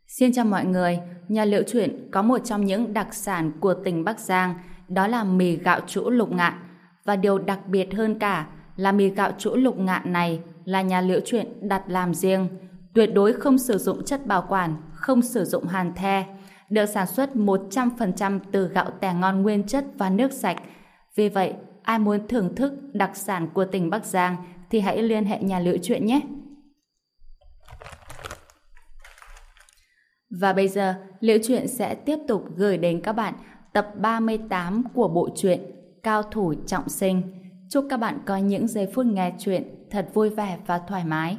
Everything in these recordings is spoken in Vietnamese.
Xin chào mọi người, nhà Liễu Chuyện có một trong những đặc sản của tỉnh Bắc Giang, đó là mì gạo trũ Lục Ngạn. Và điều đặc biệt hơn cả là mì gạo trũ Lục Ngạn này là nhà Liễu Chuyện đặt làm riêng, tuyệt đối không sử dụng chất bảo quản, không sử dụng hàn the, được sản xuất 100% từ gạo tẻ ngon nguyên chất và nước sạch. Vì vậy, ai muốn thưởng thức đặc sản của tỉnh Bắc Giang thì hãy liên hệ nhà Liễu Chuyện nhé. Và bây giờ, Liễu Chuyện sẽ tiếp tục gửi đến các bạn tập 38 của bộ truyện Cao thủ trọng sinh. Chúc các bạn có những giây phút nghe chuyện thật vui vẻ và thoải mái.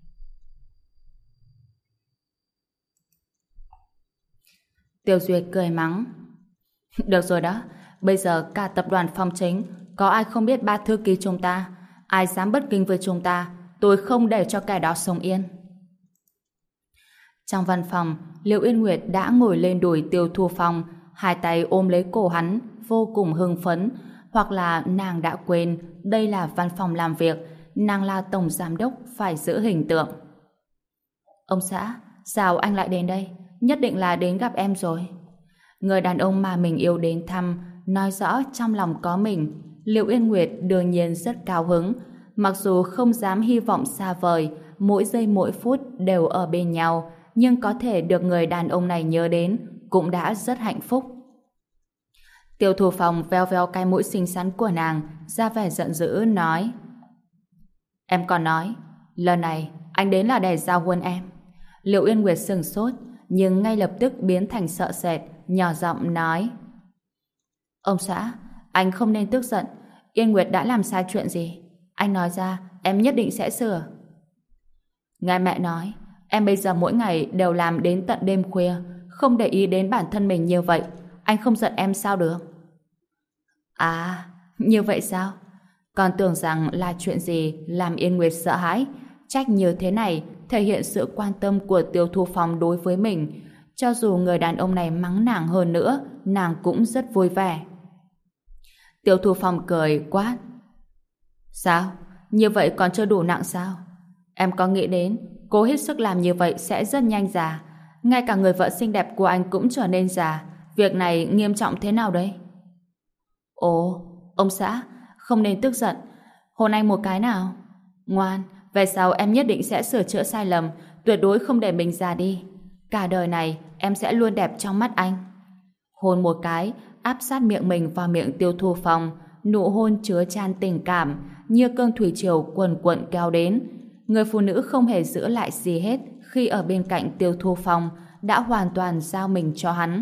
Tiêu Duyệt cười mắng. Được rồi đó, bây giờ cả tập đoàn Phong Chính, có ai không biết ba thư ký chúng ta? Ai dám bất kính với chúng ta, tôi không để cho kẻ đó sống yên. Trong văn phòng, Liễu Yên Nguyệt đã ngồi lên đùi Tiêu Thu Phong, hai tay ôm lấy cổ hắn, vô cùng hưng phấn. Hoặc là nàng đã quên đây là văn phòng làm việc, nàng là tổng giám đốc, phải giữ hình tượng. Ông xã, sao anh lại đến đây? Nhất định là đến gặp em rồi. Người đàn ông mà mình yêu đến thăm, nói rõ trong lòng có mình. Liễu Yên Nguyệt đương nhiên rất cao hứng, mặc dù không dám hy vọng xa vời, mỗi giây mỗi phút đều ở bên nhau, nhưng có thể được người đàn ông này nhớ đến cũng đã rất hạnh phúc. Tiêu Thu Phong veo veo cái mũi xinh xắn của nàng, ra vẻ giận dữ nói: Em còn nói, lần này anh đến là để giao huân em. Liễu Yên Nguyệt sừng sốt, nhưng ngay lập tức biến thành sợ sệt, nhỏ giọng nói: Ông xã, anh không nên tức giận. Yên Nguyệt đã làm sai chuyện gì? Anh nói ra, em nhất định sẽ sửa. Nghe mẹ nói, em bây giờ mỗi ngày đều làm đến tận đêm khuya, không để ý đến bản thân mình như vậy. Anh không giận em sao được? À, như vậy sao? Còn tưởng rằng là chuyện gì làm Yên Nguyệt sợ hãi. Trách như thế này thể hiện sự quan tâm của Tiêu Thu Phong đối với mình. Cho dù người đàn ông này mắng nàng hơn nữa, nàng cũng rất vui vẻ. Tiêu Thu Phong cười quát: Sao? Như vậy còn chưa đủ nặng sao? Em có nghĩ đến cố hết sức làm như vậy sẽ rất nhanh già. Ngay cả người vợ xinh đẹp của anh cũng trở nên già. Việc này nghiêm trọng thế nào đấy? Ồ, ông xã, không nên tức giận. Hôn anh một cái nào. Ngoan, về sau em nhất định sẽ sửa chữa sai lầm, tuyệt đối không để mình già đi. Cả đời này em sẽ luôn đẹp trong mắt anh. Hôn một cái, áp sát miệng mình vào miệng Tiêu Thu Phong, nụ hôn chứa chan tình cảm, như cơn thủy triều cuồn cuộn kéo đến. Người phụ nữ không hề giữ lại gì hết khi ở bên cạnh Tiêu Thu Phong, đã hoàn toàn giao mình cho hắn.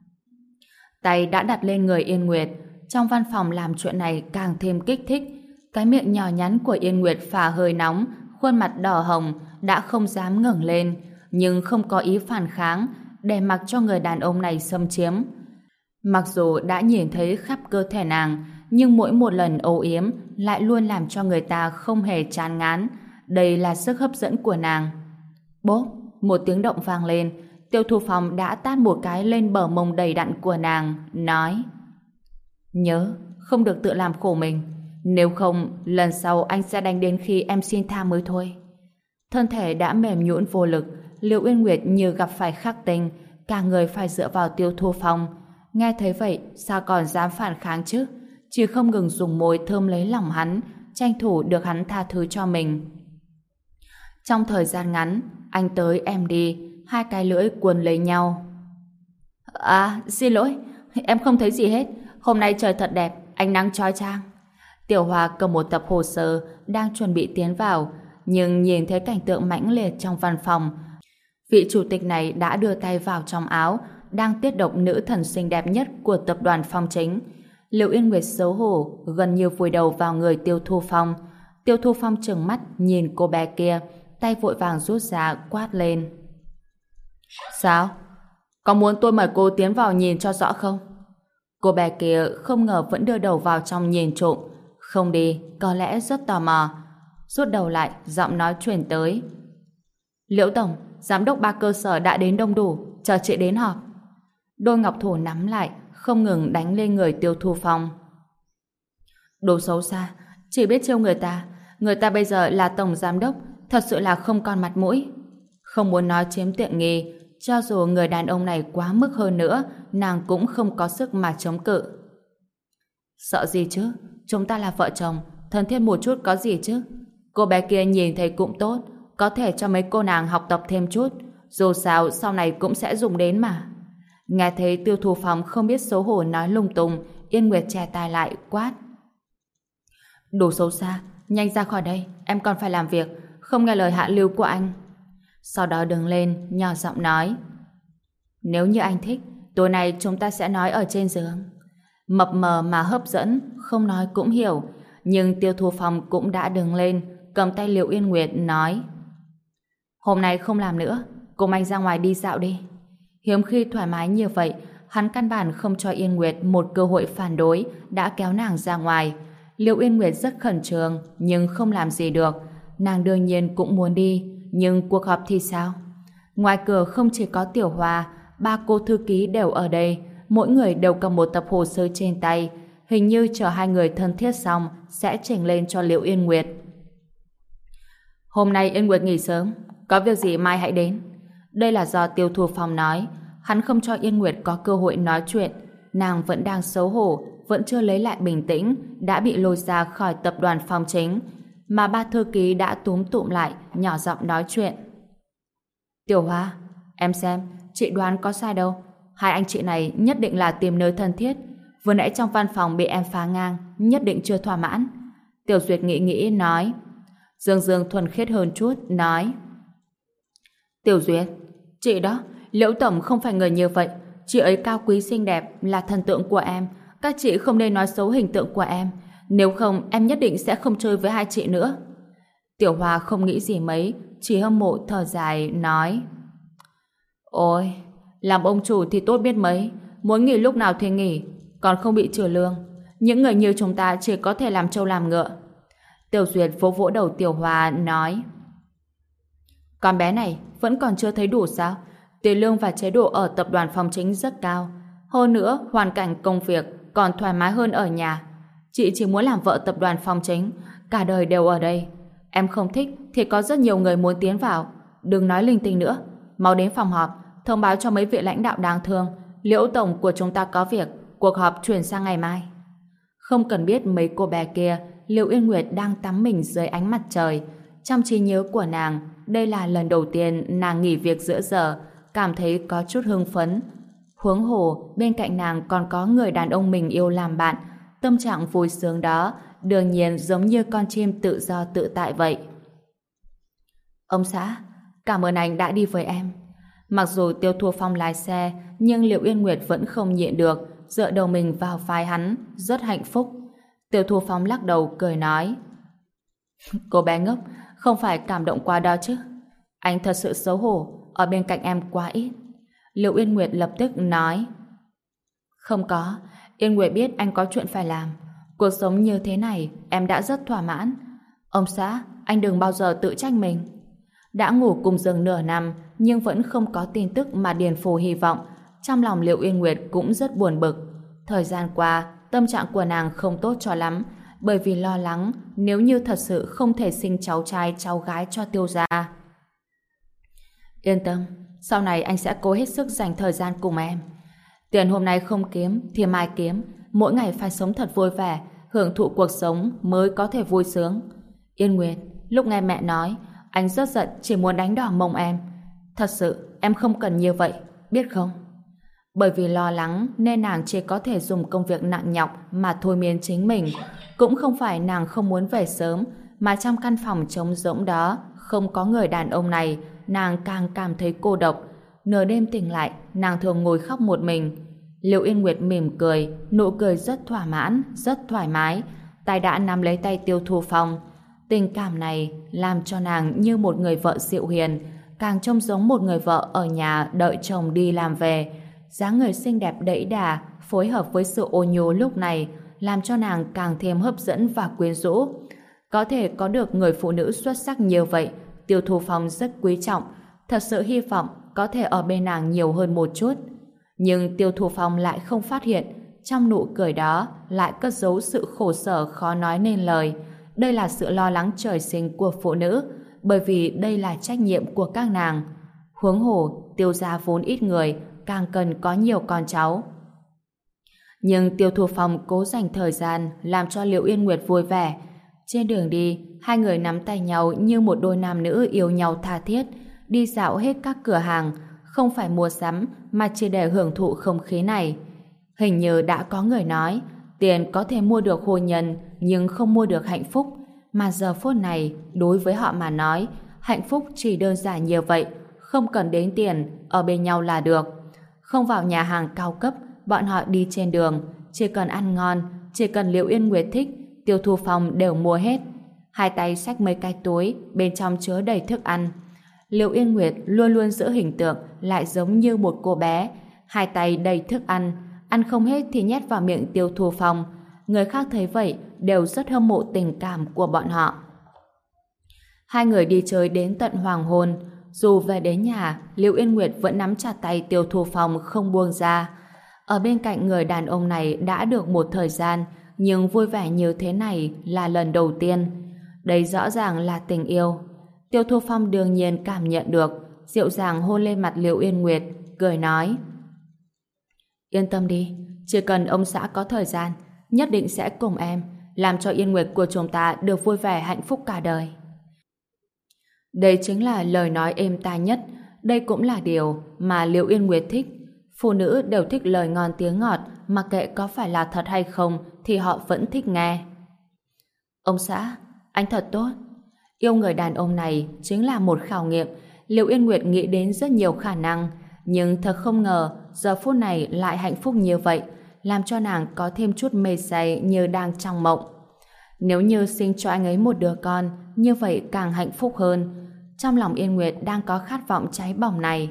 Tay đã đặt lên người Yên Nguyệt. Trong văn phòng làm chuyện này càng thêm kích thích. Cái miệng nhỏ nhắn của Yên Nguyệt phả hơi nóng, khuôn mặt đỏ hồng, đã không dám ngẩng lên, nhưng không có ý phản kháng, để mặc cho người đàn ông này xâm chiếm. Mặc dù đã nhìn thấy khắp cơ thể nàng, nhưng mỗi một lần âu yếm lại luôn làm cho người ta không hề chán ngán. Đây là sức hấp dẫn của nàng. Bốp, một tiếng động vang lên. Tiêu Thu Phong đã tát một cái lên bờ mông đầy đặn của nàng, nói: Nhớ, không được tự làm khổ mình. Nếu không, lần sau anh sẽ đánh đến khi em xin tha mới thôi. Thân thể đã mềm nhũn vô lực, Liễu Uyên Nguyệt như gặp phải khắc tinh, cả người phải dựa vào Tiêu Thu Phong. Nghe thấy vậy, sao còn dám phản kháng chứ? Chỉ không ngừng dùng môi thơm lấy lòng hắn, tranh thủ được hắn tha thứ cho mình. Trong thời gian ngắn, anh tới em đi, hai cái lưỡi cuốn lấy nhau. À, xin lỗi, em không thấy gì hết. Hôm nay trời thật đẹp, ánh nắng chói chang. Tiểu Hoa cầm một tập hồ sơ, đang chuẩn bị tiến vào, nhưng nhìn thấy cảnh tượng mãnh liệt trong văn phòng. Vị chủ tịch này đã đưa tay vào trong áo, đang tiết độc nữ thần xinh đẹp nhất của tập đoàn Phong Chính. Liễu Yên Nguyệt xấu hổ, gần như vùi đầu vào người Tiêu Thu Phong. Tiêu Thu Phong trừng mắt nhìn cô bé kia, tay vội vàng rút ra quát lên: Sao? Có muốn tôi mời cô tiến vào nhìn cho rõ không? Cô bé kia không ngờ vẫn đưa đầu vào trong nhìn trộm. Không đi, có lẽ rất tò mò. Rút đầu lại, giọng nói truyền tới: Liễu Tổng, giám đốc ba cơ sở đã đến đông đủ, chờ chị đến họp. Đôi ngọc thủ nắm lại, không ngừng đánh lên người Tiêu Thu Phong. Đồ xấu xa, chỉ biết trêu người ta. Người ta bây giờ là tổng giám đốc, thật sự là không còn mặt mũi. Không muốn nói chiếm tiện nghi, cho dù người đàn ông này quá mức hơn nữa, nàng cũng không có sức mà chống cự. Sợ gì chứ? Chúng ta là vợ chồng, thân thiết một chút có gì chứ? Cô bé kia nhìn thấy cũng tốt, có thể cho mấy cô nàng học tập thêm chút, dù sao sau này cũng sẽ dùng đến mà. Nghe thấy Tiêu Thu Phong không biết xấu hổ nói lung tung, Yên Nguyệt che tai lại quát: Đủ xấu xa, nhanh ra khỏi đây, em còn phải làm việc, không nghe lời hạ lưu của anh. Sau đó đứng lên, nhỏ giọng nói: Nếu như anh thích, tối nay chúng ta sẽ nói ở trên giường. Mập mờ mà hấp dẫn, không nói cũng hiểu, nhưng Tiêu Thu Phong cũng đã đứng lên, cầm tay Liệu Yên Nguyệt nói: Hôm nay không làm nữa, cùng anh ra ngoài đi dạo đi. Hiếm khi thoải mái như vậy, hắn căn bản không cho Yên Nguyệt một cơ hội phản đối, đã kéo nàng ra ngoài. Liệu Yên Nguyệt rất khẩn trương, nhưng không làm gì được. Nàng đương nhiên cũng muốn đi, nhưng cuộc họp thì sao? Ngoài cửa không chỉ có Tiểu Hoa, 3 cô thư ký đều ở đây, mỗi người đều cầm một tập hồ sơ trên tay, hình như chờ hai người thân thiết xong sẽ chỉnh lên cho Liệu Yên Nguyệt. Hôm nay Yên Nguyệt nghỉ sớm, có việc gì mai hãy đến. Đây là do Tiêu Thu Phong nói, hắn không cho Yên Nguyệt có cơ hội nói chuyện. Nàng vẫn đang xấu hổ, vẫn chưa lấy lại bình tĩnh, đã bị lôi ra khỏi tập đoàn Phong Chính, mà 3 thư ký đã túm tụm lại, nhỏ giọng nói chuyện. Tiểu Hoa, em xem, chị đoán có sai đâu. Hai anh chị này nhất định là tìm nơi thân thiết. Vừa nãy trong văn phòng bị em phá ngang, nhất định chưa thỏa mãn. Tiểu Duyệt nghĩ nghĩ nói. Dương Dương thuần khiết hơn chút, nói: Tiểu Duyệt, chị đó, Liễu Tổng không phải người như vậy. Chị ấy cao quý xinh đẹp, là thần tượng của em. Các chị không nên nói xấu hình tượng của em. Nếu không, em nhất định sẽ không chơi với hai chị nữa. Tiểu Hoa không nghĩ gì mấy, chỉ hâm mộ thở dài, nói: Ôi, làm ông chủ thì tốt biết mấy, muốn nghỉ lúc nào thì nghỉ, còn không bị trừ lương. Những người như chúng ta chỉ có thể làm trâu làm ngựa. Tiểu Duyệt vỗ vỗ đầu Tiểu Hoa, nói: Con bé này vẫn còn chưa thấy đủ sao? Tiền lương và chế độ ở tập đoàn Phong Chính rất cao. Hơn nữa, hoàn cảnh công việc còn thoải mái hơn ở nhà. Chị chỉ muốn làm vợ tập đoàn Phong Chính, cả đời đều ở đây. Em không thích thì có rất nhiều người muốn tiến vào. Đừng nói linh tinh nữa. Mau đến phòng họp, thông báo cho mấy vị lãnh đạo đáng thương, Liễu Tổng của chúng ta có việc, cuộc họp chuyển sang ngày mai. Không cần biết mấy cô bé kia, Liễu Yên Nguyệt đang tắm mình dưới ánh mặt trời. Trong trí nhớ của nàng, đây là lần đầu tiên nàng nghỉ việc giữa giờ, cảm thấy có chút hưng phấn. Huống hồ, bên cạnh nàng còn có người đàn ông mình yêu làm bạn, tâm trạng vui sướng đó đương nhiên giống như con chim tự do tự tại vậy. Ông xã, cảm ơn anh đã đi với em. Mặc dù Tiêu Thu Phong lái xe, nhưng Liệu Yên Nguyệt vẫn không nhịn được, dựa đầu mình vào vai hắn, rất hạnh phúc. Tiêu Thu Phong lắc đầu cười nói: Cô bé ngốc, không phải cảm động quá đó chứ. Anh thật sự xấu hổ, ở bên cạnh em quá ít. Liệu Yên Nguyệt lập tức nói: Không có, Yên Nguyệt biết anh có chuyện phải làm. Cuộc sống như thế này, em đã rất thỏa mãn. Ông xã, anh đừng bao giờ tự trách mình. Đã ngủ cùng giường nửa năm, nhưng vẫn không có tin tức mà Điền Phù hy vọng. Trong lòng Liệu Yên Nguyệt cũng rất buồn bực. Thời gian qua, tâm trạng của nàng không tốt cho lắm, bởi vì lo lắng nếu như thật sự không thể sinh cháu trai cháu gái cho Tiêu gia. Yên tâm, sau này anh sẽ cố hết sức dành thời gian cùng em. Tiền hôm nay không kiếm thì mai kiếm, mỗi ngày phải sống thật vui vẻ, hưởng thụ cuộc sống mới có thể vui sướng. Yên Nguyệt, lúc nghe mẹ nói, anh rất giận, chỉ muốn đánh đỏ mông em. Thật sự, em không cần như vậy, biết không? Bởi vì lo lắng nên nàng chỉ có thể dùng công việc nặng nhọc mà thôi miên chính mình. Cũng không phải nàng không muốn về sớm, mà trong căn phòng trống rỗng đó không có người đàn ông này, nàng càng cảm thấy cô độc. Nửa đêm tỉnh lại, nàng thường ngồi khóc một mình. Liệu Yên Nguyệt mỉm cười, nụ cười rất thỏa mãn, rất thoải mái, tay đã nắm lấy tay Tiêu Thu Phong. Tình cảm này làm cho nàng như một người vợ dịu hiền, càng trông giống một người vợ ở nhà đợi chồng đi làm về. Dáng người xinh đẹp đẫy đà phối hợp với sự ôn nhu lúc này làm cho nàng càng thêm hấp dẫn và quyến rũ. Có thể có được người phụ nữ xuất sắc như vậy, Tiêu Thu Phong rất quý trọng, thật sự hy vọng có thể ở bên nàng nhiều hơn một chút. Nhưng Tiêu Thu Phong lại không phát hiện trong nụ cười đó lại cất giấu sự khổ sở khó nói nên lời. Đây là sự lo lắng trời sinh của phụ nữ, bởi vì đây là trách nhiệm của các nàng. Huống hồ, Tiêu gia vốn ít người, càng cần có nhiều con cháu. Nhưng Tiêu Thu Phong cố dành thời gian làm cho Liễu Yên Nguyệt vui vẻ. Trên đường đi, hai người nắm tay nhau như một đôi nam nữ yêu nhau tha thiết, đi dạo hết các cửa hàng, không phải mua sắm mà chỉ để hưởng thụ không khí này. Hình như đã có người nói, tiền có thể mua được hôn nhân nhưng không mua được hạnh phúc, mà giờ phút này đối với họ mà nói, hạnh phúc chỉ đơn giản như vậy, không cần đến tiền, ở bên nhau là được. Không vào nhà hàng cao cấp, bọn họ đi trên đường, chỉ cần ăn ngon, chỉ cần Liễu Yên Nguyệt thích, Tiêu Thu Phong đều mua hết. Hai tay xách mấy cái túi, bên trong chứa đầy thức ăn. Liễu Yên Nguyệt luôn luôn giữ hình tượng lại giống như một cô bé, hai tay đầy thức ăn, ăn không hết thì nhét vào miệng Tiêu Thu Phong. Người khác thấy vậy đều rất hâm mộ tình cảm của bọn họ. Hai người đi chơi đến tận hoàng hôn. Dù về đến nhà, Liễu Yên Nguyệt vẫn nắm chặt tay Tiêu Thu Phong không buông ra. Ở bên cạnh người đàn ông này đã được một thời gian, nhưng vui vẻ như thế này là lần đầu tiên. Đây rõ ràng là tình yêu. Tiêu Thu Phong đương nhiên cảm nhận được, dịu dàng hôn lên mặt Liễu Yên Nguyệt, cười nói: Yên tâm đi, chỉ cần ông xã có thời gian, nhất định sẽ cùng em, làm cho Yên Nguyệt của chúng ta được vui vẻ hạnh phúc cả đời. Đây chính là lời nói êm tai nhất, đây cũng là điều mà Liễu Yên Nguyệt thích. Phụ nữ đều thích lời ngon tiếng ngọt, mặc kệ có phải là thật hay không thì họ vẫn thích nghe. Ông xã, anh thật tốt. Yêu người đàn ông này chính là một khảo nghiệm. Liễu Yên Nguyệt nghĩ đến rất nhiều khả năng, nhưng thật không ngờ giờ phút này lại hạnh phúc như vậy, làm cho nàng có thêm chút mê say như đang trong mộng. Nếu như sinh cho anh ấy một đứa con, như vậy càng hạnh phúc hơn. Trong lòng Yên Nguyệt đang có khát vọng cháy bỏng này.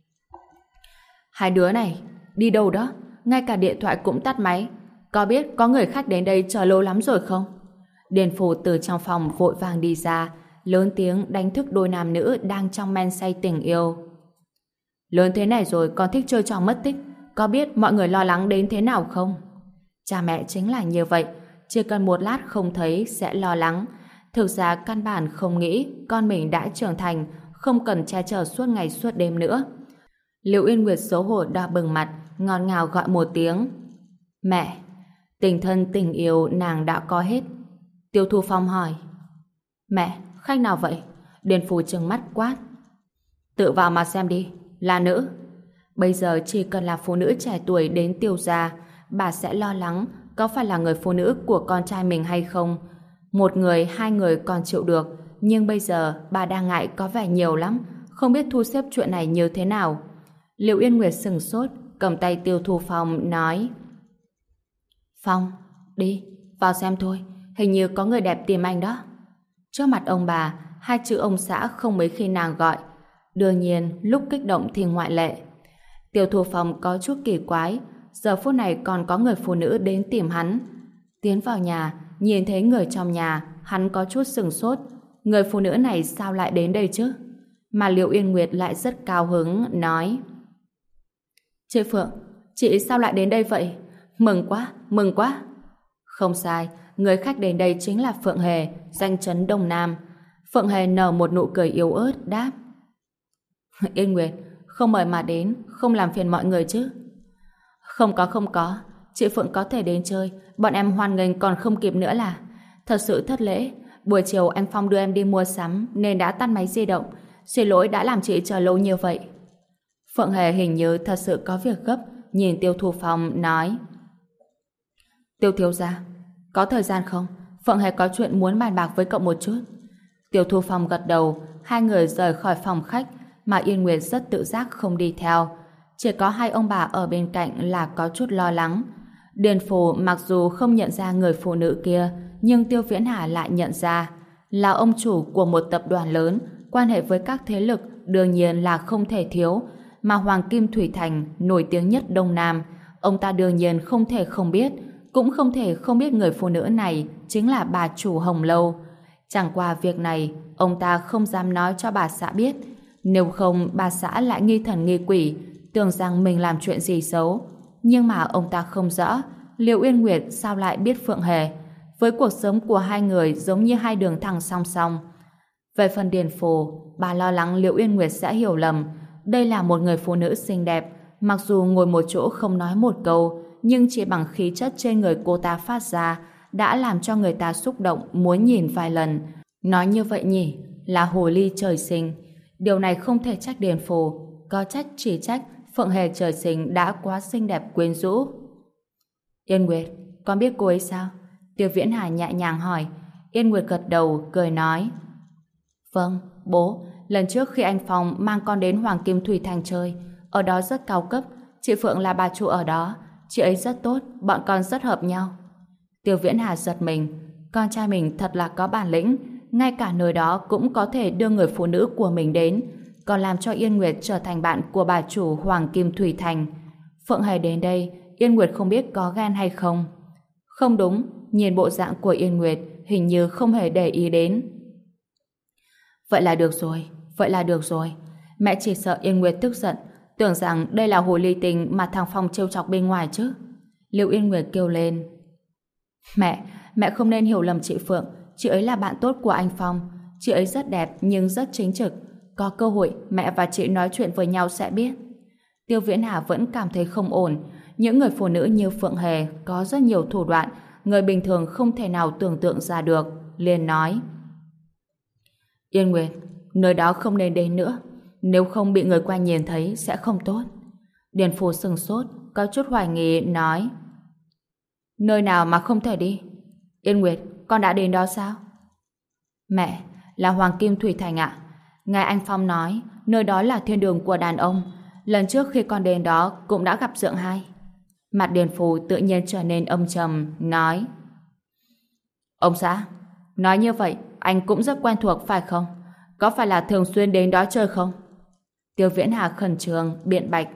Hai đứa này, đi đâu đó? Ngay cả điện thoại cũng tắt máy. Có biết có người khách đến đây chờ lâu lắm rồi không? Điền Phủ từ trong phòng vội vàng đi ra, lớn tiếng đánh thức đôi nam nữ đang trong men say tình yêu. Lớn thế này rồi còn thích chơi trò mất tích, có biết mọi người lo lắng đến thế nào không? Cha mẹ chính là như vậy, chỉ cần một lát không thấy sẽ lo lắng. Thực ra căn bản không nghĩ con mình đã trưởng thành, không cần che chở suốt ngày suốt đêm nữa. Liễu Yên Nguyệt xấu hổ đỏ bừng mặt, ngọt ngào gọi một tiếng: Mẹ. Tình thân tình yêu nàng đã có hết. Tiêu Thu Phong hỏi: Mẹ, khách nào vậy? Điền Phủ trừng mắt quát: Tự vào mà xem đi, là nữ. Bây giờ chỉ cần là phụ nữ trẻ tuổi đến Tiêu gia, bà sẽ lo lắng có phải là người phụ nữ của con trai mình hay không. Một người, hai người còn chịu được, nhưng bây giờ bà đang ngại có vẻ nhiều lắm, không biết thu xếp chuyện này như thế nào. Liễu Yên Nguyệt sừng sốt, cầm tay Tiêu Thu Phong nói: Phong, đi, vào xem thôi, hình như có người đẹp tìm anh đó. Trước mặt ông bà, hai chữ ông xã không mấy khi nàng gọi. Đương nhiên, lúc kích động thì ngoại lệ. Tiêu Thu Phong có chút kỳ quái, giờ phút này còn có người phụ nữ đến tìm hắn. Tiến vào nhà, nhìn thấy người trong nhà, hắn có chút sừng sốt. Người phụ nữ này sao lại đến đây chứ? Mà Liễu Yên Nguyệt lại rất cao hứng, nói: Chị Phượng, chị sao lại đến đây vậy? Mừng quá, mừng quá. Không sai, người khách đến đây chính là Phượng Hề, danh chấn Đông Nam. Phượng Hề nở một nụ cười yếu ớt, đáp: Yên Nguyệt, không mời mà đến, không làm phiền mọi người chứ? Không có, chị Phượng có thể đến chơi, bọn em hoan nghênh còn không kịp nữa là. Thật sự thất lễ, buổi chiều anh Phong đưa em đi mua sắm nên đã tắt máy di động, xin lỗi đã làm chị chờ lâu như vậy. Phượng Hề hình như thật sự có việc gấp, nhìn Tiêu Thu Phong nói: Tiêu thiếu gia, có thời gian không? Phượng Hề có chuyện muốn bàn bạc với cậu một chút. Tiêu Thu Phong gật đầu, hai người rời khỏi phòng khách, mà Yên Nguyệt rất tự giác không đi theo. Chỉ có hai ông bà ở bên cạnh là có chút lo lắng. Điền Phủ mặc dù không nhận ra người phụ nữ kia, nhưng Tiêu Viễn Hà lại nhận ra. Là ông chủ của một tập đoàn lớn, quan hệ với các thế lực đương nhiên là không thể thiếu, mà Hoàng Kim Thủy Thành nổi tiếng nhất Đông Nam, ông ta đương nhiên không thể không biết, cũng không thể không biết người phụ nữ này chính là bà chủ Hồng Lâu. Chẳng qua việc này, ông ta không dám nói cho bà xã biết, nếu không bà xã lại nghi thần nghi quỷ, tưởng rằng mình làm chuyện gì xấu. Nhưng mà ông ta không rõ, Liễu Yên Nguyệt sao lại biết Phượng Hề. Với cuộc sống của hai người giống như hai đường thẳng song song. Về phần Điền Phù, bà lo lắng Liễu Yên Nguyệt sẽ hiểu lầm, đây là một người phụ nữ xinh đẹp, mặc dù ngồi một chỗ không nói một câu, nhưng chỉ bằng khí chất trên người cô ta phát ra đã làm cho người ta xúc động muốn nhìn vài lần. Nói như vậy nhỉ, là hồ ly trời sinh. Điều này không thể trách Điền Phù, có trách chỉ trách Phượng Hề trời sinh đã quá xinh đẹp quyến rũ. Yên Nguyệt, con biết cô ấy sao? Tiêu Viễn Hà nhẹ nhàng hỏi. Yên Nguyệt gật đầu, cười nói. Vâng, bố, lần trước khi anh Phong mang con đến Hoàng Kim Thủy Thành chơi, ở đó rất cao cấp, chị Phượng là bà chủ ở đó, chị ấy rất tốt, bọn con rất hợp nhau. Tiêu Viễn Hà giật mình, con trai mình thật là có bản lĩnh, ngay cả nơi đó cũng có thể đưa người phụ nữ của mình đến, còn làm cho Yên Nguyệt trở thành bạn của bà chủ Hoàng Kim Thủy Thành. Phượng Hề đến đây, Yên Nguyệt không biết có ghen hay không. Không đúng, nhìn bộ dạng của Yên Nguyệt hình như không hề để ý đến. Vậy là được rồi, vậy là được rồi. Mẹ chỉ sợ Yên Nguyệt tức giận, tưởng rằng đây là hồ ly tinh mà thằng Phong trêu chọc bên ngoài chứ. Liệu Yên Nguyệt kêu lên. Mẹ không nên hiểu lầm chị Phượng, chị ấy là bạn tốt của anh Phong. Chị ấy rất đẹp nhưng rất chính trực. Có cơ hội mẹ và chị nói chuyện với nhau sẽ biết. Tiêu Viễn Hà vẫn cảm thấy không ổn. Những người phụ nữ như Phượng Hề có rất nhiều thủ đoạn, người bình thường không thể nào tưởng tượng ra được. Liền nói. Yên Nguyệt, nơi đó không nên đến nữa. Nếu không bị người quen nhìn thấy sẽ không tốt. Điền Phù sừng sốt, có chút hoài nghi nói. Nơi nào mà không thể đi? Yên Nguyệt, con đã đến đó sao? Mẹ, là Hoàng Kim Thủy Thành ạ. Ngài anh Phong nói, nơi đó là thiên đường của đàn ông. Lần trước khi con đến đó cũng đã gặp Dượng Hai. Mặt Điền Phù tự nhiên trở nên âm trầm, nói. Ông xã, nói như vậy, anh cũng rất quen thuộc phải không? Có phải là thường xuyên đến đó chơi không? Tiêu Viễn Hà khẩn trương, biện bạch.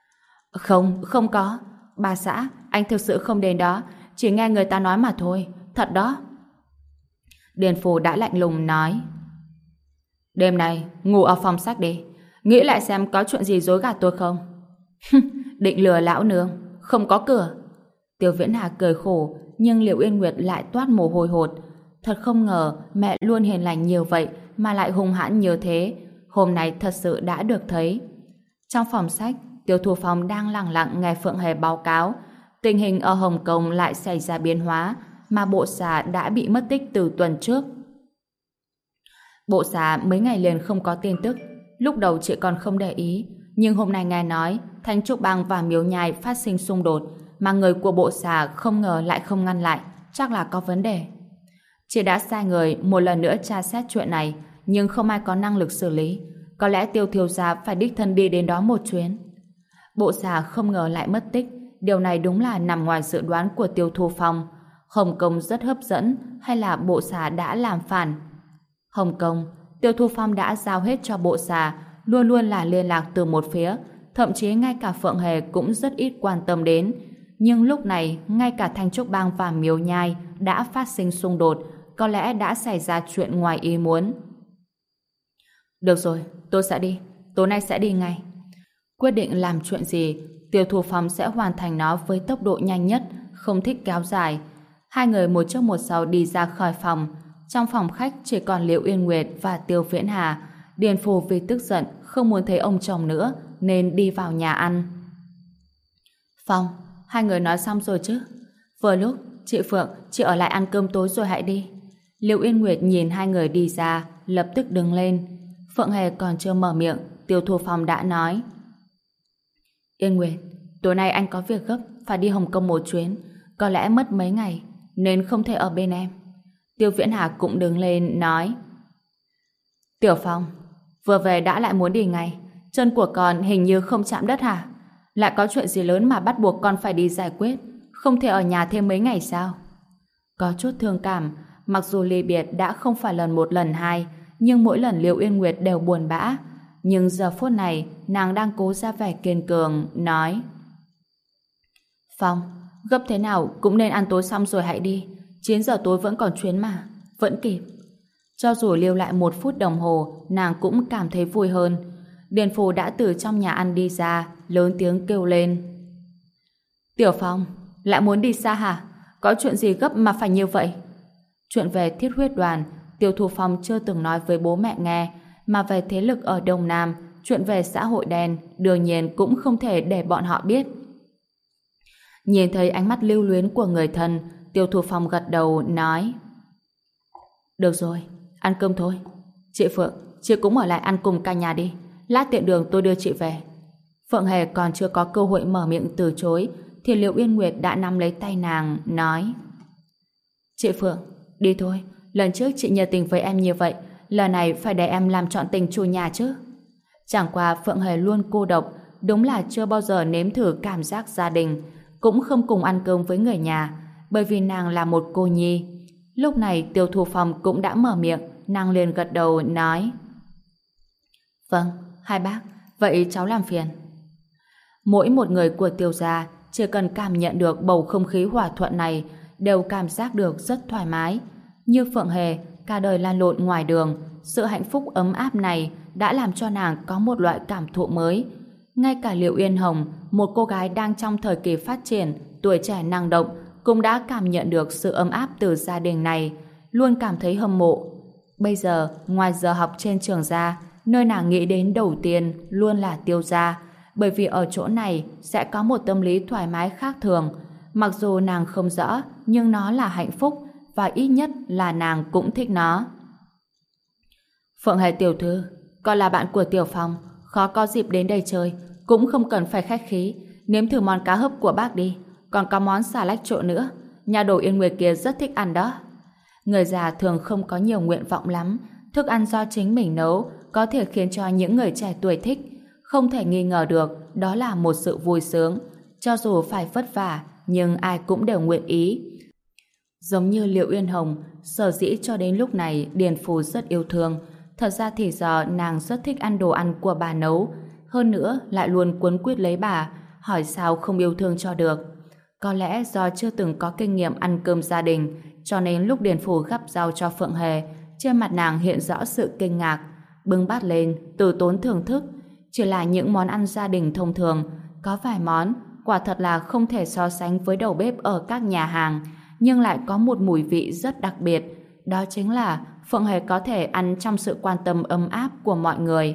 Không có. Bà xã, anh thực sự không đến đó, chỉ nghe người ta nói mà thôi, thật đó. Điền Phù đã lạnh lùng nói. Đêm nay, ngủ ở phòng sách đi. Nghĩ lại xem có chuyện gì dối gạt tôi không? Định lừa lão nương, không có cửa. Tiêu Viễn Hà cười khổ, nhưng Liệu Yên Nguyệt lại toát mồ hôi hột. Thật không ngờ mẹ luôn hiền lành nhiều vậy mà lại hung hãn như thế. Hôm nay thật sự đã được thấy. Trong phòng sách, Tiêu Thu Phong đang lặng lặng nghe Phượng Hề báo cáo. Tình hình ở Hồng Kông lại xảy ra biến hóa, mà bộ xà đã bị mất tích từ tuần trước. Bộ xà mấy ngày liền không có tin tức. Lúc đầu chị còn không để ý, nhưng hôm nay nghe nói Thanh Trúc Bang và Miếu Nhai phát sinh xung đột, mà người của bộ xà không ngờ lại không ngăn lại, chắc là có vấn đề. Chị đã sai người một lần nữa tra xét chuyện này, nhưng không ai có năng lực xử lý. Có lẽ Tiêu thiếu gia phải đích thân đi đến đó một chuyến. Bộ xà không ngờ lại mất tích, điều này đúng là nằm ngoài dự đoán của Tiêu Thu Phong. Hồng Kông rất hấp dẫn, hay là bộ xà đã làm phản? Hồng Kông, Tiêu Thu Phong đã giao hết cho bộ xà, luôn luôn là liên lạc từ một phía, thậm chí ngay cả Phượng Hề cũng rất ít quan tâm đến. Nhưng lúc này, ngay cả Thanh Trúc Bang và Miếu Nhai đã phát sinh xung đột, có lẽ đã xảy ra chuyện ngoài ý muốn. Được rồi, tôi sẽ đi. Tối nay sẽ đi ngay. Quyết định làm chuyện gì, Tiêu Thu Phong sẽ hoàn thành nó với tốc độ nhanh nhất, không thích kéo dài. Hai người một trước một sau đi ra khỏi phòng. Trong phòng khách chỉ còn Liễu Yên Nguyệt và Tiêu Viễn Hà. Điền Phù vì tức giận không muốn thấy ông chồng nữa nên đi vào nhà ăn. Phong, hai người nói xong rồi chứ? Vừa lúc, chị Phượng, chị ở lại ăn cơm tối rồi hãy đi. Liễu Yên Nguyệt nhìn hai người đi ra, lập tức đứng lên. Phượng Hề còn chưa mở miệng, Tiêu Thu Phong đã nói. Yên Nguyệt, tối nay anh có việc gấp, phải đi Hồng Kông một chuyến, có lẽ mất mấy ngày, nên không thể ở bên em. Tiêu Viễn Hà cũng đứng lên, nói. Tiểu Phong, vừa về đã lại muốn đi ngay, chân của con hình như không chạm đất hả? Lại có chuyện gì lớn mà bắt buộc con phải đi giải quyết, không thể ở nhà thêm mấy ngày sao? Có chút thương cảm, mặc dù ly biệt đã không phải lần một lần hai, nhưng mỗi lần Liễu Yên Nguyệt đều buồn bã. Nhưng giờ phút này, nàng đang cố ra vẻ kiên cường, nói. Phong, gấp thế nào cũng nên ăn tối xong rồi hãy đi. 9 giờ tối vẫn còn chuyến mà, vẫn kịp. Cho dù lưu lại 1 phút đồng hồ, nàng cũng cảm thấy vui hơn. Điền Phù đã từ trong nhà ăn đi ra, lớn tiếng kêu lên. Tiểu Phong, lại muốn đi xa hả? Có chuyện gì gấp mà phải như vậy? Chuyện về Thiết Huyết Đoàn, Tiêu Thu Phong chưa từng nói với bố mẹ nghe, mà về thế lực ở Đông Nam chuyện về xã hội đen đương nhiên cũng không thể để bọn họ biết. Nhìn thấy ánh mắt lưu luyến của người thân, Tiêu Thu Phong gật đầu nói: Được rồi, ăn cơm thôi. Chị Phượng, chị cũng ở lại ăn cùng cả nhà đi. Lát tiện đường tôi đưa chị về. Phượng Hề còn chưa có cơ hội mở miệng từ chối thì Liệu Yên Nguyệt đã nắm lấy tay nàng nói: Chị Phượng, đi thôi. Lần trước chị nhiệt tình với em như vậy, lần này phải để em làm trọn tình chủ nhà chứ. Chẳng qua Phượng Hề luôn cô độc, đúng là chưa bao giờ nếm thử cảm giác gia đình, cũng không cùng ăn cơm với người nhà, bởi vì nàng là một cô nhi. Lúc này Tiêu Thu Phong cũng đã mở miệng, nàng liền gật đầu nói: Vâng, hai bác, vậy cháu làm phiền. Mỗi một người của Tiêu gia chỉ cần cảm nhận được bầu không khí hòa thuận này đều cảm giác được rất thoải mái. Như Phượng Hề, cả đời lan lộn ngoài đường, sự hạnh phúc ấm áp này đã làm cho nàng có một loại cảm thụ mới. Ngay cả Liệu Yên Hồng, một cô gái đang trong thời kỳ phát triển, tuổi trẻ năng động, cũng đã cảm nhận được sự ấm áp từ gia đình này, luôn cảm thấy hâm mộ. Bây giờ, ngoài giờ học trên trường ra, nơi nàng nghĩ đến đầu tiên luôn là Tiêu gia, bởi vì ở chỗ này sẽ có một tâm lý thoải mái khác thường. Mặc dù nàng không rõ, nhưng nó là hạnh phúc, và ít nhất là nàng cũng thích nó. Phượng Hề tiểu thư, con là bạn của Tiểu Phong, khó có dịp đến đây chơi, cũng không cần phải khách khí, nếm thử món cá hấp của bác đi, còn có món xà lách trộn nữa, nhà đồ Yên Nguyệt kia rất thích ăn đó. Người già thường không có nhiều nguyện vọng lắm, thức ăn do chính mình nấu có thể khiến cho những người trẻ tuổi thích, không thể nghi ngờ được đó là một sự vui sướng, cho dù phải vất vả nhưng ai cũng đều nguyện ý. Giống như Liệu Yên Hồng, sở dĩ cho đến lúc này Điền Phù rất yêu thương, thật ra thì giờ nàng rất thích ăn đồ ăn của bà nấu, hơn nữa lại luôn cuốn quýt lấy bà, hỏi sao không yêu thương cho được. Có lẽ do chưa từng có kinh nghiệm ăn cơm gia đình, cho nên lúc Điền Phù gắp rau cho Phượng Hề, trên mặt nàng hiện rõ sự kinh ngạc, bưng bát lên, từ tốn thưởng thức. Chỉ là những món ăn gia đình thông thường, có vài món quả thật là không thể so sánh với đầu bếp ở các nhà hàng, nhưng lại có một mùi vị rất đặc biệt, đó chính là Phượng Hề có thể ăn trong sự quan tâm ấm áp của mọi người.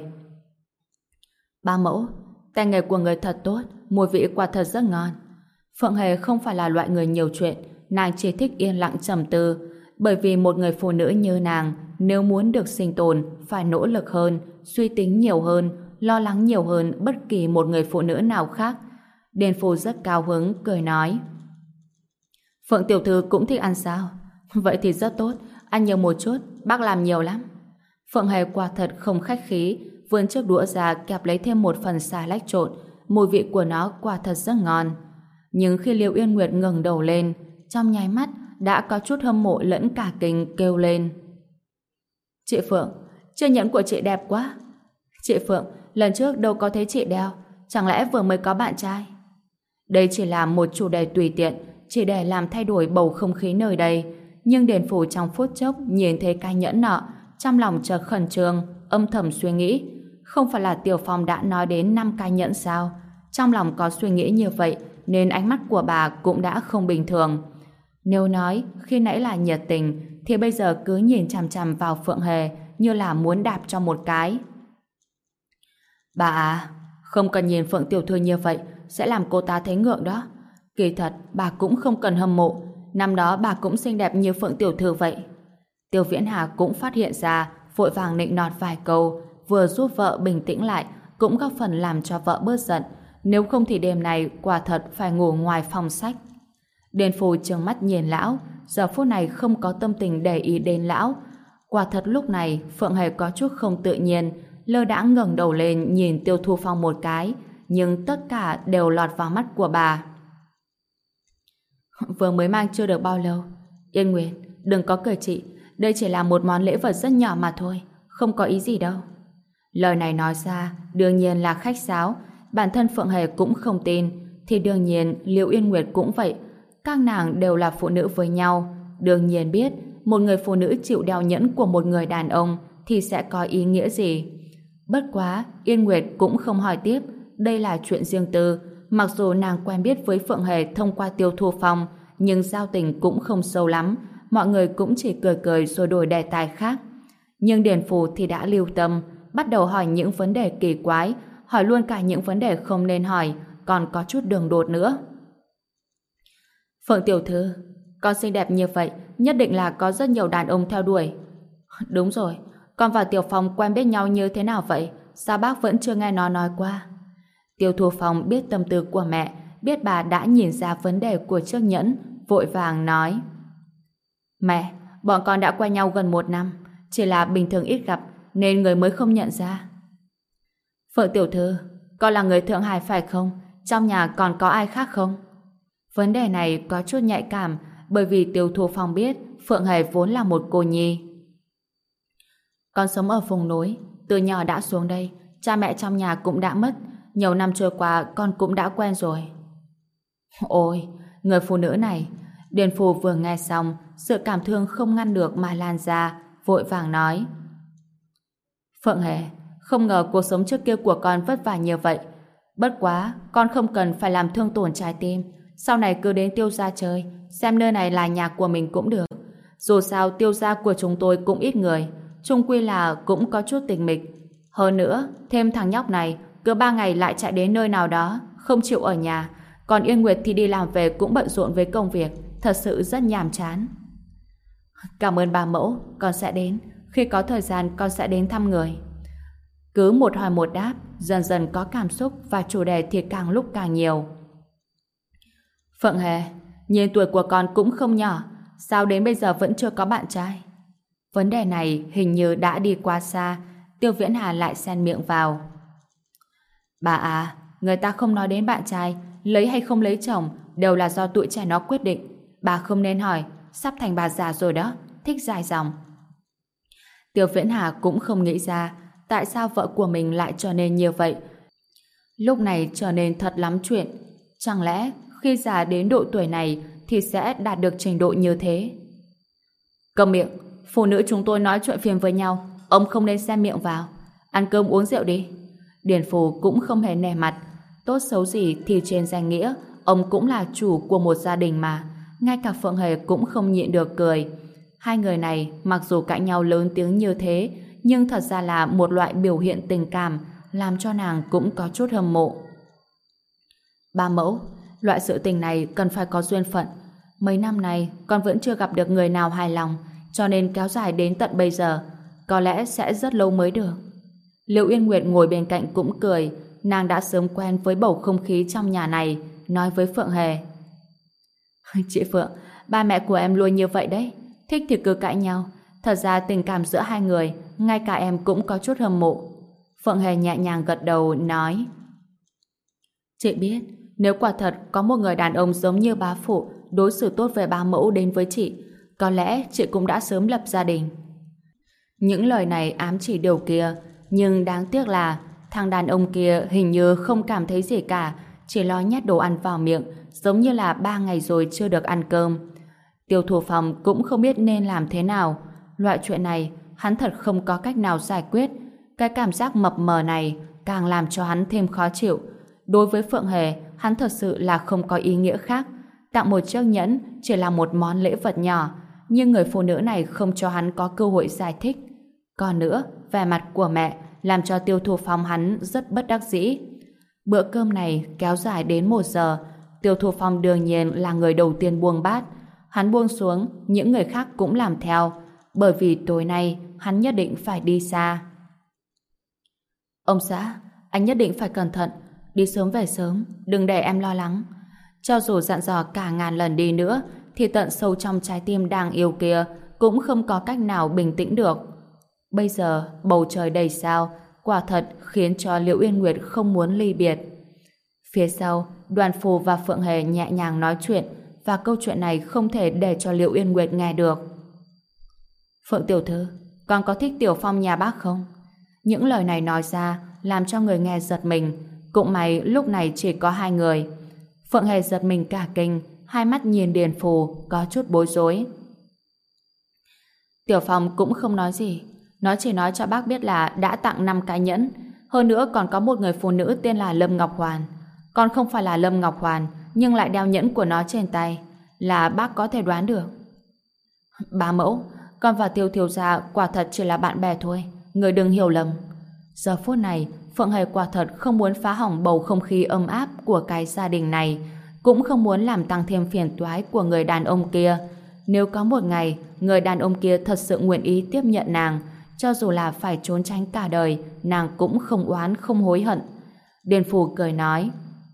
Ba mẫu, tay nghề của người thật tốt, mùi vị quả thật rất ngon. Phượng Hề không phải là loại người nhiều chuyện, nàng chỉ thích yên lặng trầm tư, bởi vì một người phụ nữ như nàng, nếu muốn được sinh tồn, phải nỗ lực hơn, suy tính nhiều hơn, lo lắng nhiều hơn bất kỳ một người phụ nữ nào khác. Điền Phù rất cao hứng, cười nói: Phượng tiểu thư cũng thích ăn sao? Vậy thì rất tốt, ăn nhiều một chút, bác làm nhiều lắm. Phượng Hề quả thật không khách khí, vươn chiếc đũa ra kẹp lấy thêm một phần xà lách trộn, mùi vị của nó quả thật rất ngon. Nhưng khi Liệu Yên Nguyệt ngẩng đầu lên, trong nháy mắt đã có chút hâm mộ lẫn cả kinh, kêu lên: Chị Phượng, chiếc nhẫn của chị đẹp quá. Chị Phượng, lần trước đâu có thấy chị đeo, chẳng lẽ vừa mới có bạn trai? Đây chỉ là một chủ đề tùy tiện, chỉ để làm thay đổi bầu không khí nơi đây. Nhưng Điền Phủ trong phút chốc nhìn thấy cái nhẫn nọ, trong lòng chợt khẩn trương, âm thầm suy nghĩ, không phải là Tiểu Phong đã nói đến 5 cái nhẫn sao? Trong lòng có suy nghĩ như vậy, nên ánh mắt của bà cũng đã không bình thường. Nếu nói khi nãy là nhiệt tình, thì bây giờ cứ nhìn chằm chằm vào Phượng Hề như là muốn đạp cho một cái. Bà à, không cần nhìn Phượng tiểu thư như vậy, sẽ làm cô ta thấy ngượng đó. Kỳ thật, bà cũng không cần hâm mộ. Năm đó bà cũng xinh đẹp như Phượng tiểu thư vậy. Tiêu Viễn Hà cũng phát hiện ra, vội vàng nịnh nọt vài câu, vừa giúp vợ bình tĩnh lại, cũng góp phần làm cho vợ bớt giận. Nếu không thì đêm này quả thật phải ngủ ngoài phòng sách. Điền Phù trừng mắt nhìn lão, giờ phút này không có tâm tình để ý đến lão. Quả thật lúc này Phượng Hề có chút không tự nhiên, lơ đãng ngẩng đầu lên nhìn Tiêu Thu Phong một cái, nhưng tất cả đều lọt vào mắt của bà. Vừa mới mang chưa được bao lâu. Yên Nguyệt, đừng có cười chị, đây chỉ là một món lễ vật rất nhỏ mà thôi, không có ý gì đâu. Lời này nói ra đương nhiên là khách sáo, bản thân Phượng Hề cũng không tin, thì đương nhiên Liễu Yên Nguyệt cũng vậy. Các nàng đều là phụ nữ với nhau, đương nhiên biết một người phụ nữ chịu đeo nhẫn của một người đàn ông thì sẽ có ý nghĩa gì. Bất quá Yên Nguyệt cũng không hỏi tiếp, đây là chuyện riêng tư. Mặc dù nàng quen biết với Phượng Hề thông qua Tiêu Thu Phong, nhưng giao tình cũng không sâu lắm, mọi người cũng chỉ cười cười rồi đổi đề tài khác. Nhưng Điền Phù thì đã lưu tâm, bắt đầu hỏi những vấn đề kỳ quái, hỏi luôn cả những vấn đề không nên hỏi, còn có chút đường đột nữa. Phượng tiểu thư, con xinh đẹp như vậy, nhất định là có rất nhiều đàn ông theo đuổi. Đúng rồi, con và Tiểu Phong quen biết nhau như thế nào vậy? Sao bác vẫn chưa nghe nó nói qua? Tiêu Thu Phong biết tâm tư của mẹ, biết bà đã nhìn ra vấn đề của chiếc nhẫn, vội vàng nói. Mẹ, bọn con đã quen nhau gần 1 năm, chỉ là bình thường ít gặp, nên người mới không nhận ra. Phượng tiểu thư, con là người Thượng Hải phải không? Trong nhà còn có ai khác không? Vấn đề này có chút nhạy cảm, bởi vì Tiêu Thu Phong biết Phượng Hề vốn là một cô nhi. Con sống ở vùng núi, từ nhỏ đã xuống đây, cha mẹ trong nhà cũng đã mất, nhiều năm trôi qua con cũng đã quen rồi. Ôi, người phụ nữ này. Điền Phù vừa nghe xong, sự cảm thương không ngăn được mà lan ra, vội vàng nói. Phượng Hề, không ngờ cuộc sống trước kia của con vất vả như vậy. Bất quá, con không cần phải làm thương tổn trái tim. Sau này cứ đến Tiêu gia chơi, xem nơi này là nhà của mình cũng được. Dù sao Tiêu gia của chúng tôi cũng ít người, chung quy là cũng có chút tình mịch. Hơn nữa, thêm thằng nhóc này, cứ 3 ngày lại chạy đến nơi nào đó, không chịu ở nhà. Còn Yên Nguyệt thì đi làm về cũng bận rộn với công việc, thật sự rất nhàm chán. Cảm ơn bà mẫu, con sẽ đến. Khi có thời gian con sẽ đến thăm người. Cứ một hỏi một đáp, dần dần có cảm xúc và chủ đề thì càng lúc càng nhiều. Phượng Hề, nhìn tuổi của con cũng không nhỏ, sao đến bây giờ vẫn chưa có bạn trai? Vấn đề này hình như đã đi quá xa. Tiêu Viễn Hà lại xen miệng vào. Bà à, người ta không nói đến bạn trai, lấy hay không lấy chồng đều là do tụi trẻ nó quyết định. Bà không nên hỏi, sắp thành bà già rồi đó, thích dài dòng. Tiêu Viễn Hà cũng không nghĩ ra tại sao vợ của mình lại trở nên như vậy. Lúc này trở nên thật lắm chuyện. Chẳng lẽ khi già đến độ tuổi này thì sẽ đạt được trình độ như thế? Câm miệng, phụ nữ chúng tôi nói chuyện phiếm với nhau, ông không nên xem miệng vào. Ăn cơm uống rượu đi. Điền Phù cũng không hề nể mặt. Tốt xấu gì thì trên danh nghĩa ông cũng là chủ của một gia đình mà. Ngay cả Phượng Hề cũng không nhịn được cười. Hai người này mặc dù cãi nhau lớn tiếng như thế, nhưng thật ra là một loại biểu hiện tình cảm, làm cho nàng cũng có chút hâm mộ. Ba mẫu, loại sự tình này cần phải có duyên phận. Mấy năm nay con vẫn chưa gặp được người nào hài lòng, cho nên kéo dài đến tận bây giờ, có lẽ sẽ rất lâu mới được. Liệu Yên Nguyệt ngồi bên cạnh cũng cười, nàng đã sớm quen với bầu không khí trong nhà này, nói với Phượng Hề. Chị Phượng, ba mẹ của em luôn như vậy đấy, thích thì cứ cãi nhau. Thật ra tình cảm giữa hai người, ngay cả em cũng có chút hâm mộ. Phượng Hề nhẹ nhàng gật đầu, nói. Chị biết, nếu quả thật có một người đàn ông giống như bá phụ, đối xử tốt với ba mẫu đến với chị, có lẽ chị cũng đã sớm lập gia đình. Những lời này ám chỉ điều kia, nhưng đáng tiếc là thằng đàn ông kia hình như không cảm thấy gì cả, chỉ lo nhét đồ ăn vào miệng, giống như là 3 ngày rồi chưa được ăn cơm. Tiêu Thủ Phong cũng không biết nên làm thế nào. Loại chuyện này, hắn thật không có cách nào giải quyết. Cái cảm giác mập mờ này càng làm cho hắn thêm khó chịu. Đối với Phượng Hề, hắn thật sự là không có ý nghĩa khác. Tặng một chiếc nhẫn chỉ là một món lễ vật nhỏ, nhưng người phụ nữ này không cho hắn có cơ hội giải thích. Còn nữa, vẻ mặt của mẹ làm cho Tiêu Thủ Phong hắn rất bất đắc dĩ. Bữa cơm này kéo dài đến 1 giờ. Tiêu Thủ Phong đương nhiên là người đầu tiên buông bát. Hắn buông xuống, những người khác cũng làm theo, bởi vì tối nay hắn nhất định phải đi xa. Ông xã, anh nhất định phải cẩn thận, đi sớm về sớm, đừng để em lo lắng. Cho dù dặn dò cả ngàn lần đi nữa, thì tận sâu trong trái tim đang yêu kia cũng không có cách nào bình tĩnh được. Bây giờ bầu trời đầy sao, quả thật khiến cho Liễu Yên Nguyệt không muốn ly biệt. Phía sau, Đoàn Phù và Phượng Hề nhẹ nhàng nói chuyện, và câu chuyện này không thể để cho Liễu Yên Nguyệt nghe được. Phượng tiểu thư, con có thích Tiểu Phong nhà bác không? Những lời này nói ra làm cho người nghe giật mình. Cũng may lúc này chỉ có 2 người. Phượng Hề giật mình cả kinh, hai mắt nhìn Điền Phù có chút bối rối. Tiểu Phong cũng không nói gì, nó chỉ nói cho bác biết là đã tặng 5 cái nhẫn, hơn nữa còn có một người phụ nữ tên là Lâm Ngọc Hoàn. Con không phải là Lâm Ngọc Hoàn, nhưng lại đeo nhẫn của nó trên tay, là bác có thể đoán được. Bá mẫu, con và Tiêu thiếu gia quả thật chỉ là bạn bè thôi, người đừng hiểu lầm. Giờ phút này, Phượng Hề quả thật không muốn phá hỏng bầu không khí ấm áp của cái gia đình này, cũng không muốn làm tăng thêm phiền toái của người đàn ông kia. Nếu có một ngày, người đàn ông kia thật sự nguyện ý tiếp nhận nàng, cho dù là phải trốn tránh cả đời, nàng cũng không oán không hối hận. Điền Phù cười nói: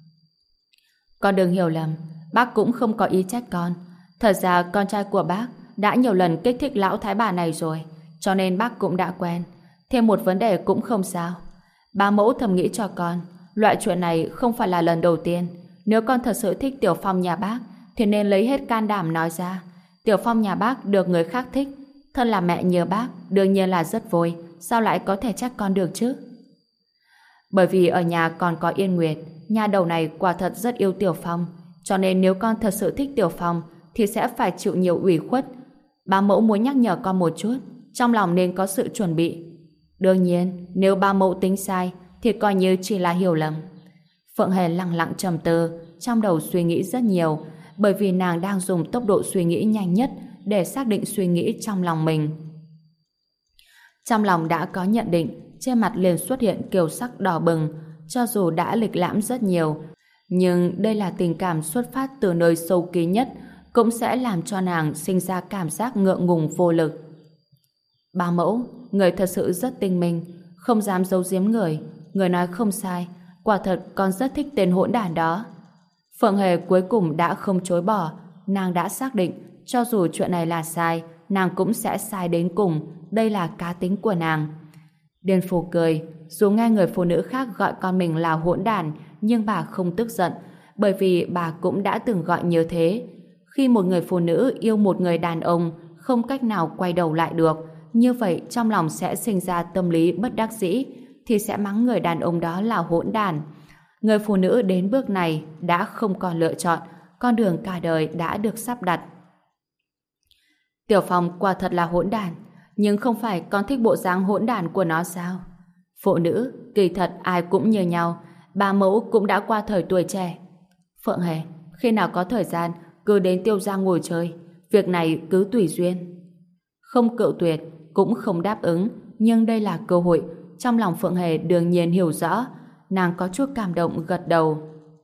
Con đừng hiểu lầm, bác cũng không có ý trách con. Thật ra con trai của bác đã nhiều lần kích thích lão thái bà này rồi, cho nên bác cũng đã quen. Thêm một vấn đề cũng không sao. Bá mẫu thầm nghĩ cho con, loại chuyện này không phải là lần đầu tiên. Nếu con thật sự thích Tiểu Phong nhà bác, thì nên lấy hết can đảm nói ra. Tiểu Phong nhà bác được người khác thích, thân là mẹ nhờ bác, đương nhiên là rất vui. Sao lại có thể trách con được chứ? Bởi vì ở nhà còn có Yên Nguyệt, nhà đầu này quả thật rất yêu Tiểu Phong, cho nên nếu con thật sự thích Tiểu Phong thì sẽ phải chịu nhiều ủy khuất. Bá mẫu muốn nhắc nhở con một chút, trong lòng nên có sự chuẩn bị. Đương nhiên, nếu bá mẫu tính sai thì coi như chỉ là hiểu lầm. Phượng Hề lặng lặng trầm tư, trong đầu suy nghĩ rất nhiều, bởi vì nàng đang dùng tốc độ suy nghĩ nhanh nhất để xác định suy nghĩ trong lòng mình. Trong lòng đã có nhận định, trên mặt liền xuất hiện kiều sắc đỏ bừng. Cho dù đã lịch lãm rất nhiều, nhưng đây là tình cảm xuất phát từ nơi sâu kín nhất, cũng sẽ làm cho nàng sinh ra cảm giác ngượng ngùng vô lực. Bá mẫu, người thật sự rất tinh minh, không dám giấu giếm người. Người nói không sai, quả thật con rất thích tên hỗn đản đó. Phượng Hề cuối cùng đã không chối bỏ, nàng đã xác định, cho dù chuyện này là sai, nàng cũng sẽ sai đến cùng, đây là cá tính của nàng. Điền Phù cười, dù nghe người phụ nữ khác gọi con mình là hỗn đản, nhưng bà không tức giận, bởi vì bà cũng đã từng gọi như thế. Khi một người phụ nữ yêu một người đàn ông, không cách nào quay đầu lại được, như vậy trong lòng sẽ sinh ra tâm lý bất đắc dĩ, thì sẽ mắng người đàn ông đó là hỗn đản. Người phụ nữ đến bước này đã không còn lựa chọn, con đường cả đời đã được sắp đặt. Tiểu Phong quả thật là hỗn đản, nhưng không phải con thích bộ dáng hỗn đản của nó sao? Phụ nữ, kỳ thật ai cũng như nhau, bà mẫu cũng đã qua thời tuổi trẻ. Phượng Hề, khi nào có thời gian, cứ đến Tiêu gia ngồi chơi, việc này cứ tùy duyên. Không cự tuyệt, cũng không đáp ứng, nhưng đây là cơ hội, trong lòng Phượng Hề đương nhiên hiểu rõ, nàng có chút cảm động gật đầu.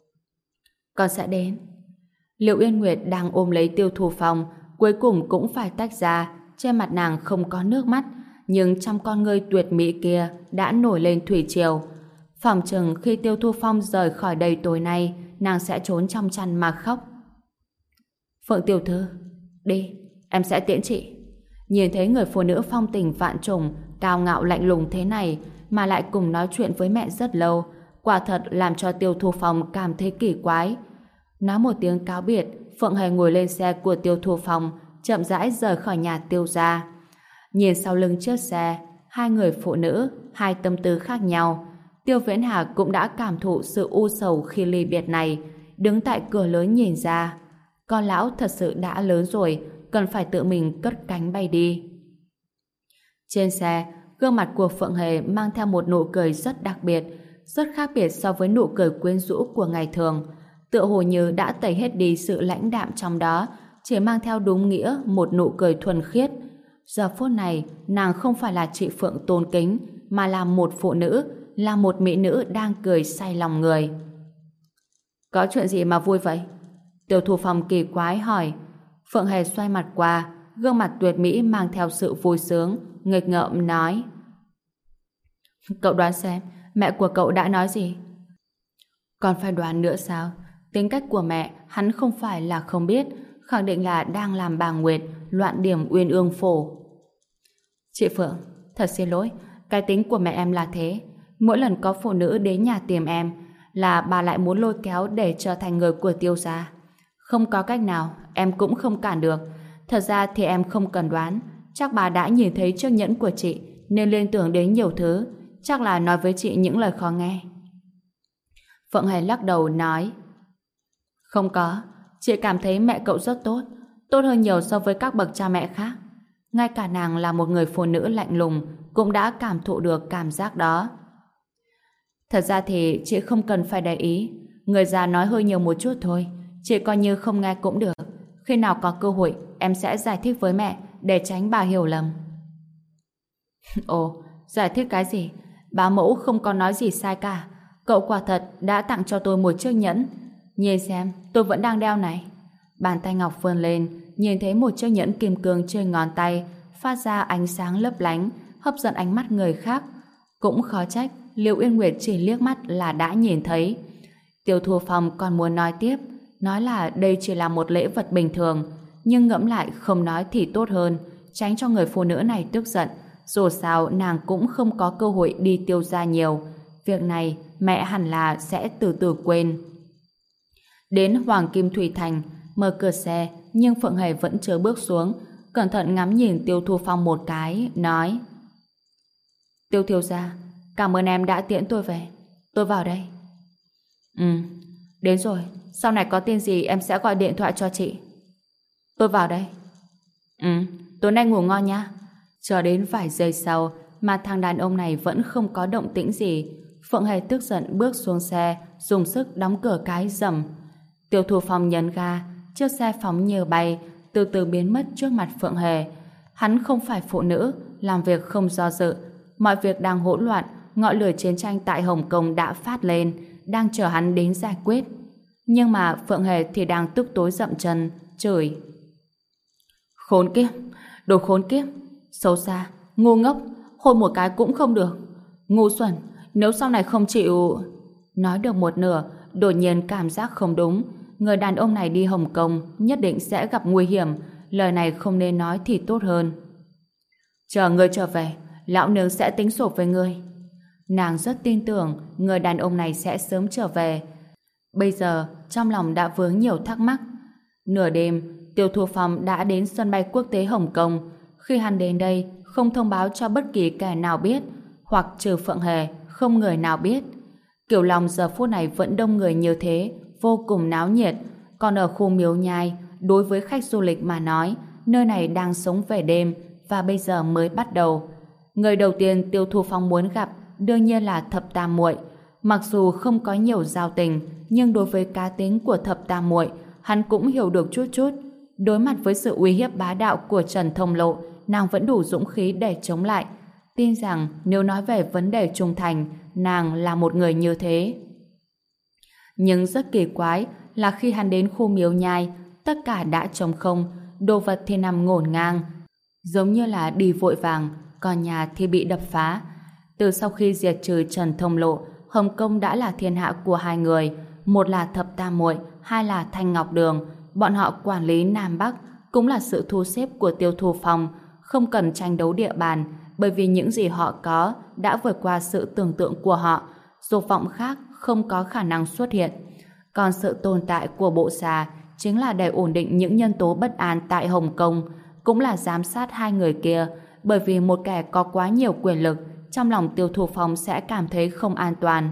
Con sẽ đến. Liệu Yên Nguyệt đang ôm lấy Tiêu Thu Phong, cuối cùng cũng phải tách ra, trên mặt nàng không có nước mắt, nhưng trong con ngươi tuyệt mỹ kia đã nổi lên thủy triều. Phỏng chừng khi Tiêu Thu Phong rời khỏi đây tối nay, nàng sẽ trốn trong chăn mà khóc. Phượng tiểu thư, đi, em sẽ tiễn chị. Nhìn thấy người phụ nữ phong tình vạn trùng, cao ngạo lạnh lùng thế này, mà lại cùng nói chuyện với mẹ rất lâu, quả thật làm cho Tiêu Thu Phong cảm thấy kỳ quái. Nói một tiếng cáo biệt, Phượng Hề ngồi lên xe của Tiêu Thu Phong, chậm rãi rời khỏi nhà Tiêu gia. Nhìn sau lưng chiếc xe, hai người phụ nữ, hai tâm tư khác nhau. Tiêu Viễn Hà cũng đã cảm thụ sự u sầu khi ly biệt này, đứng tại cửa lớn nhìn ra. Con lão thật sự đã lớn rồi, cần phải tự mình cất cánh bay đi. Trên xe, gương mặt của Phượng Hề mang theo một nụ cười rất đặc biệt, rất khác biệt so với nụ cười quyến rũ của ngày thường. Tựa hồ như đã tẩy hết đi sự lãnh đạm trong đó, chỉ mang theo đúng nghĩa một nụ cười thuần khiết. Giờ phút này, nàng không phải là chị Phượng tôn kính, mà là một phụ nữ, là một mỹ nữ đang cười say lòng người. Có chuyện gì mà vui vậy? Tiêu Thu Phong kỳ quái hỏi. Phượng Hề xoay mặt qua, gương mặt tuyệt mỹ mang theo sự vui sướng, nghịch ngợm nói. Cậu đoán xem, mẹ của cậu đã nói gì? Còn phải đoán nữa sao? Tính cách của mẹ, hắn không phải là không biết, khẳng định là đang làm bà Nguyệt loạn điểm uyên ương phổ. Chị Phượng, thật xin lỗi, cái tính của mẹ em là thế. Mỗi lần có phụ nữ đến nhà tìm em, là bà lại muốn lôi kéo để trở thành người của Tiêu gia. Không có cách nào, em cũng không cản được. Thật ra thì em không cần đoán, chắc bà đã nhìn thấy chiếc nhẫn của chị, nên liên tưởng đến nhiều thứ, chắc là nói với chị những lời khó nghe. Phượng Hề lắc đầu nói. Không có, chị cảm thấy mẹ cậu rất tốt, tốt hơn nhiều so với các bậc cha mẹ khác. Ngay cả nàng là một người phụ nữ lạnh lùng cũng đã cảm thụ được cảm giác đó. Thật ra thì chị không cần phải để ý, người già nói hơi nhiều một chút thôi, chị coi như không nghe cũng được. Khi nào có cơ hội em sẽ giải thích với mẹ để tránh bà hiểu lầm. Ồ, giải thích cái gì? Bá mẫu không có nói gì sai cả. Cậu quả thật đã tặng cho tôi một chiếc nhẫn. Nhìn xem, tôi vẫn đang đeo này. Bàn tay ngọc vươn lên, nhìn thấy một chiếc nhẫn kim cương trên ngón tay, phát ra ánh sáng lấp lánh, hấp dẫn ánh mắt người khác. Cũng khó trách, Liễu Uyên Nguyệt chỉ liếc mắt là đã nhìn thấy. Tiêu Thu Phong còn muốn nói tiếp, nói là đây chỉ là một lễ vật bình thường, nhưng ngẫm lại không nói thì tốt hơn, tránh cho người phụ nữ này tức giận. Dù sao nàng cũng không có cơ hội đi tiêu gia nhiều. Việc này mẹ hẳn là sẽ từ từ quên. Đến Hoàng Kim Thủy Thành, mở cửa xe, nhưng Phượng Hề vẫn chưa bước xuống, cẩn thận ngắm nhìn Tiêu Thu Phong một cái, nói: Tiêu thiếu gia, cảm ơn em đã tiễn tôi về. Tôi vào đây. Đến rồi, sau này có tin gì em sẽ gọi điện thoại cho chị. Tôi vào đây. Tối nay ngủ ngon nha. Chờ đến vài giây sau mà thằng đàn ông này vẫn không có động tĩnh gì. Phượng Hề tức giận bước xuống xe, dùng sức đóng cửa cái rầm. Tiêu Thu Phong nhấn ga, chiếc xe phóng như bay, từ từ biến mất trước mặt Phượng Hề. Hắn không phải phụ nữ, làm việc không do dự. Mọi việc đang hỗn loạn, ngọn lửa chiến tranh tại Hồng Kông đã phát lên, đang chờ hắn đến giải quyết. Nhưng mà Phượng Hề thì đang tức tối dậm chân, chửi: Khốn kiếp, đồ khốn kiếp, xấu xa, ngu ngốc, hôn một cái cũng không được. Ngu xuẩn, nếu sau này không chịu... Nói được một nửa, đột nhiên cảm giác không đúng. Người đàn ông này đi Hồng Kông nhất định sẽ gặp nguy hiểm. Lời này không nên nói thì tốt hơn. Chờ ngươi trở về, lão nương sẽ tính sổ với ngươi. Nàng rất tin tưởng người đàn ông này sẽ sớm trở về. Bây giờ trong lòng đã vướng nhiều thắc mắc. Nửa đêm, Tiêu Thu Phong đã đến sân bay quốc tế Hồng Kông. Khi hắn đến đây, không thông báo cho bất kỳ kẻ nào biết, hoặc trừ Phượng Hề, không người nào biết. Kiểu Long giờ phút này vẫn đông người như thế, vô cùng náo nhiệt. Còn ở khu Miếu Nhai, đối với khách du lịch mà nói, nơi này đang sống về đêm và bây giờ mới bắt đầu. Người đầu tiên Tiêu Thu Phong muốn gặp đương nhiên là Thập Tam Muội. Mặc dù không có nhiều giao tình, nhưng đối với cá tính của Thập Tam Muội, hắn cũng hiểu được chút chút. Đối mặt với sự uy hiếp bá đạo của Trần Thông Lộ, nàng vẫn đủ dũng khí để chống lại. Tin rằng nếu nói về vấn đề trung thành, nàng là một người như thế. Nhưng rất kỳ quái là khi hắn đến khu Miếu Nhai, tất cả đã trống không, đồ vật thì nằm ngổn ngang, giống như là đi vội vàng, còn nhà thì bị đập phá. Từ sau khi diệt trừ Trần Thông Lộ, Hồng Kông đã là thiên hạ của hai người, một là Thập Tam Muội, hai là Thanh Ngọc Đường. Bọn họ quản lý Nam Bắc, cũng là sự thu xếp của Tiêu Thu Phong, không cần tranh đấu địa bàn, bởi vì những gì họ có đã vượt qua sự tưởng tượng của họ, dục vọng khác không có khả năng xuất hiện. Còn sự tồn tại của bộ xà chính là để ổn định những nhân tố bất an tại Hồng Kông, cũng là giám sát hai người kia, bởi vì một kẻ có quá nhiều quyền lực, trong lòng Tiêu Thu Phong sẽ cảm thấy không an toàn.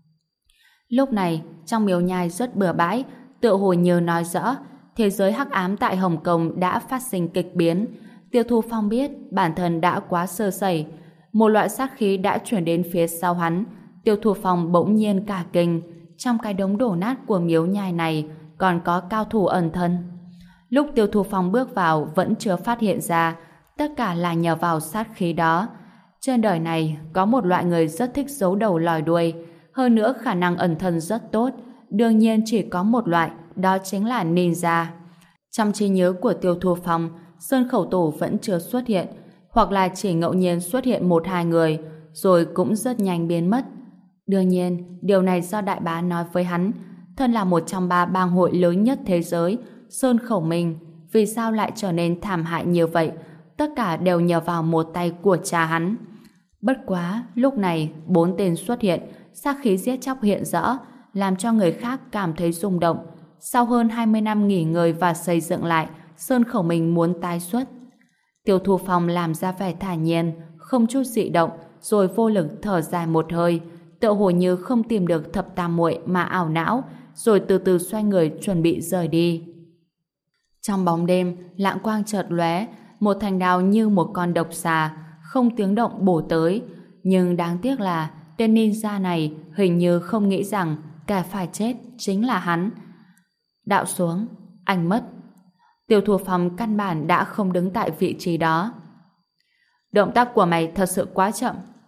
Lúc này, trong Miếu Nhai rất bừa bãi, tựa hồ như nói rõ, thế giới hắc ám tại Hồng Kông đã phát sinh kịch biến. Tiêu Thu Phong biết bản thân đã quá sơ sẩy. Một loại sát khí đã chuyển đến phía sau hắn. Tiêu Thu Phong bỗng nhiên cả kinh. Trong cái đống đổ nát của Miếu Nhai này còn có cao thủ ẩn thân. Lúc Tiêu Thu Phong bước vào vẫn chưa phát hiện ra, tất cả là nhờ vào sát khí đó. Trên đời này có một loại người rất thích giấu đầu lòi đuôi, hơn nữa khả năng ẩn thân rất tốt. Đương nhiên chỉ có một loại, đó chính là ninja. Trong trí nhớ của Tiêu Thu Phong, Sơn Khẩu Tổ vẫn chưa xuất hiện, hoặc là chỉ ngẫu nhiên xuất hiện một hai người, rồi cũng rất nhanh biến mất. Đương nhiên, điều này do đại bá nói với hắn. Thân là một trong ba bang hội lớn nhất thế giới, Sơn Khẩu Minh vì sao lại trở nên thảm hại như vậy? Tất cả đều nhờ vào một tay của cha hắn. Bất quá, lúc này 4 tên xuất hiện, sát khí giết chóc hiện rõ, làm cho người khác cảm thấy rung động. Sau hơn 20 năm nghỉ ngơi và xây dựng lại, Sơn Khẩu Minh muốn tái xuất. Tiêu Thu Phong làm ra vẻ thản nhiên, không chút dị động, rồi vô lực thở dài một hơi, tựa hồ như không tìm được Thập Tam Muội mà ảo não, rồi từ từ xoay người chuẩn bị rời đi. Trong bóng đêm, lạng quang chợt lóe, một thanh đao như một con độc xà, không tiếng động bổ tới. Nhưng đáng tiếc là tên ninja này hình như không nghĩ rằng kẻ phải chết chính là hắn. Đạo xuống, anh mất. Tiêu Thu Phong căn bản đã không đứng tại vị trí đó. Động tác của mày thật sự quá chậm.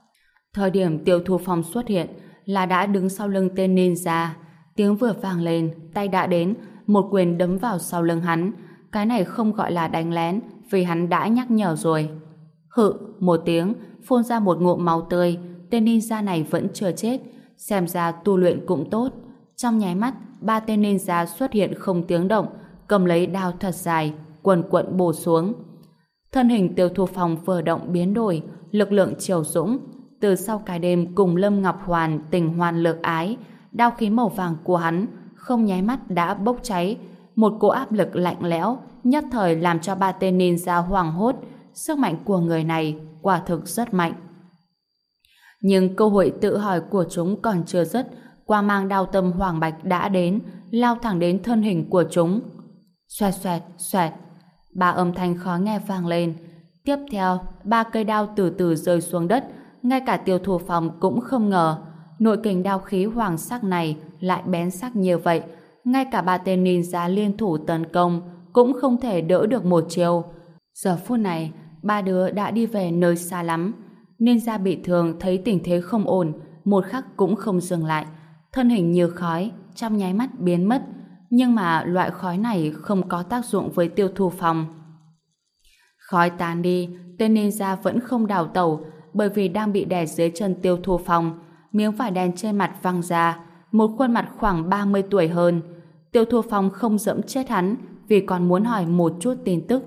Thời điểm Tiêu Thu Phong xuất hiện là đã đứng sau lưng tên ninja. Tiếng vừa vang lên, tay đã đến, một quyền đấm vào sau lưng hắn. Cái này không gọi là đánh lén, vì hắn đã nhắc nhở rồi. Hự, một tiếng, phun ra một ngụm máu tươi. Tên ninja này vẫn chưa chết, xem ra tu luyện cũng tốt. Trong nháy mắt, ba tên ninja xuất hiện không tiếng động, cầm lấy đao thật dài, quần quận bổ xuống. Thân hình Tiêu Thu Phong vừa động biến đổi, lực lượng chiều dũng. Từ sau cái đêm cùng Lâm Ngọc Hoàn tình hoan lược ái, đao khí màu vàng của hắn không nháy mắt đã bốc cháy. Một cỗ áp lực lạnh lẽo nhất thời làm cho ba tên ninja hoảng hốt. Sức mạnh của người này quả thực rất mạnh. Nhưng cơ hội tự hỏi của chúng còn chưa dứt, quang mang đao tâm hoàng bạch đã đến, lao thẳng đến thân hình của chúng. Xoẹt xoẹt xoẹt, ba âm thanh khó nghe vang lên. Tiếp theo, ba cây đao từ từ rơi xuống đất. Ngay cả Tiêu Thu Phong cũng không ngờ nội kình đao khí hoàng sắc này lại bén sắc như vậy. Ngay cả ba tên ninja liên thủ tấn công cũng không thể đỡ được một chiêu. Giờ phút này, ba đứa đã đi về nơi xa lắm. Ninja bị thương thấy tình thế không ổn, một khắc cũng không dừng lại. Thân hình như khói, trong nháy mắt biến mất. Nhưng mà loại khói này không có tác dụng với Tiêu Thu Phong. Khói tàn đi, tên ninja vẫn không đào tẩu, bởi vì đang bị đè dưới chân Tiêu Thu Phong. Miếng vải đen trên mặt văng ra, một khuôn mặt khoảng 30 tuổi hơn. Tiêu Thu Phong không dẫm chết hắn vì còn muốn hỏi một chút tin tức.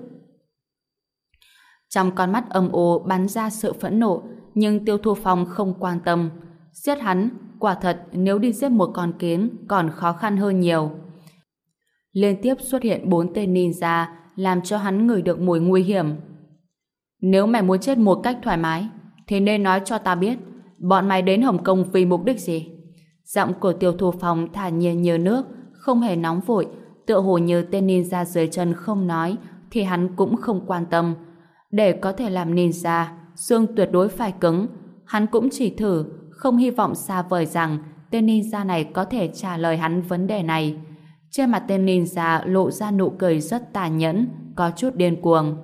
Trong con mắt âm u bắn ra sự phẫn nộ, nhưng Tiêu Thu Phong không quan tâm. Giết hắn, quả thật nếu đi giết một con kiến còn khó khăn hơn nhiều. Liên tiếp xuất hiện 4 tên ninja làm cho hắn ngửi được mùi nguy hiểm. Nếu mày muốn chết một cách thoải mái thì nên nói cho ta biết bọn mày đến Hồng Kông vì mục đích gì. Giọng của Tiêu Thu Phong thản nhiên như nước, không hề nóng vội, tựa hồ như tên ninja dưới chân không nói thì hắn cũng không quan tâm. Để có thể làm ninja, xương tuyệt đối phải cứng. Hắn cũng chỉ thử, không hy vọng xa vời rằng tên ninja này có thể trả lời hắn vấn đề này. Trên mặt tên ninja lộ ra nụ cười rất tàn nhẫn, có chút điên cuồng.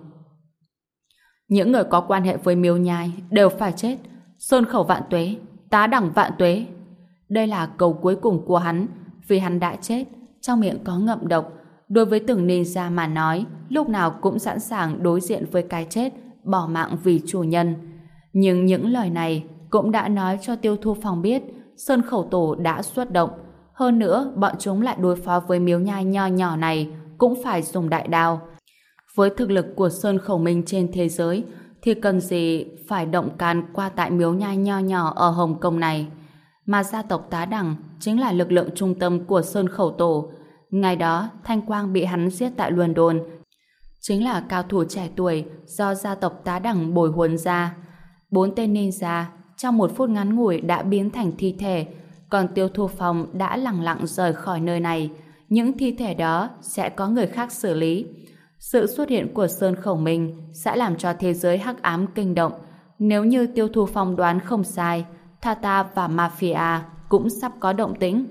Những người có quan hệ với Miếu Nhai đều phải chết. Sơn Khẩu vạn tuế, Tá Đẳng vạn tuế. Đây là câu cuối cùng của hắn, vì hắn đã chết, trong miệng có ngậm độc. Đối với từng ninja mà nói, lúc nào cũng sẵn sàng đối diện với cái chết, bỏ mạng vì chủ nhân. Nhưng những lời này cũng đã nói cho Tiêu Thu Phong biết Sơn Khẩu Tổ đã xuất động. Hơn nữa, bọn chúng lại đối phó với Miếu Nhai nho nhỏ này cũng phải dùng đại đao. Với thực lực của Sơn Khẩu Minh trên thế giới thì cần gì phải động can qua tại Miếu Nhai nho nhỏ ở Hồng Kông này. Mà gia tộc Tá Đẳng chính là lực lượng trung tâm của Sơn Khẩu Tổ. Ngày đó, Thanh Quang bị hắn giết tại London chính là cao thủ trẻ tuổi do gia tộc Tá Đẳng bồi huấn ra. 4 tên ninja trong một phút ngắn ngủi đã biến thành thi thể, còn Tiêu Thu Phong đã lẳng lặng rời khỏi nơi này. Những thi thể đó sẽ có người khác xử lý. Sự xuất hiện của Sơn Khẩu Minh sẽ làm cho thế giới hắc ám kinh động. Nếu như Tiêu Thu Phong đoán không sai, Thata và Mafia cũng sắp có động tĩnh.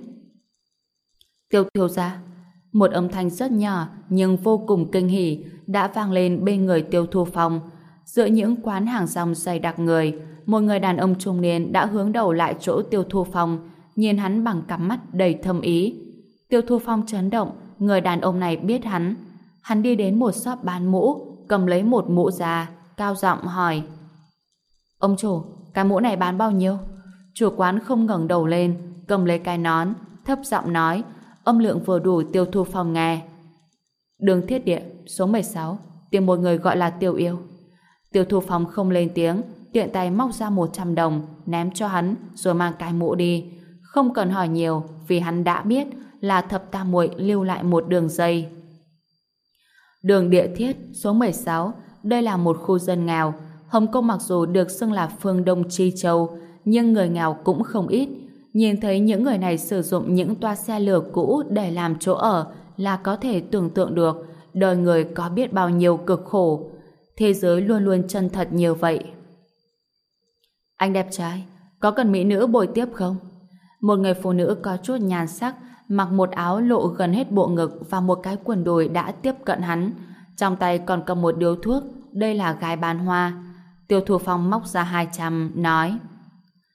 Tiêu thiếu gia, một âm thanh rất nhỏ nhưng vô cùng kinh hỉ đã vang lên bên người Tiêu Thu Phong. Giữa những quán hàng rong dày đặc người, một người đàn ông trung niên đã hướng đầu lại chỗ Tiêu Thu Phong, nhìn hắn bằng cặp mắt đầy thâm ý. Tiêu Thu Phong chấn động, người đàn ông này biết hắn. Hắn đi đến một shop bán mũ, cầm lấy một mũ ra, cao giọng hỏi: Ông chủ, cái mũ này bán bao nhiêu? Chủ quán không ngẩng đầu lên, cầm lấy cái nón, thấp giọng nói, âm lượng vừa đủ Tiêu Thu Phong nghe. Đường Thiết Địa, số 16, tìm một người gọi là Tiêu Yêu. Tiêu Thu Phong không lên tiếng, tiện tay móc ra 100 đồng, ném cho hắn, rồi mang cái mũ đi. Không cần hỏi nhiều, vì hắn đã biết là Thập Tam Muội lưu lại một đường dây. Đường Địa Thiết, số 16, đây là một khu dân nghèo. Hồng Kông mặc dù được xưng là phương Đông Chi Châu, nhưng người nghèo cũng không ít. Nhìn thấy những người này sử dụng những toa xe lửa cũ để làm chỗ ở là có thể tưởng tượng được đời người có biết bao nhiêu cực khổ. Thế giới luôn luôn chân thật như vậy. Anh đẹp trai, có cần mỹ nữ bồi tiếp không? Một người phụ nữ có chút nhan sắc, mặc một áo lộ gần hết bộ ngực và một cái quần đùi đã tiếp cận hắn. Trong tay còn cầm một điếu thuốc, đây là gái bán hoa. Tiêu Thu Phong móc ra 200, nói: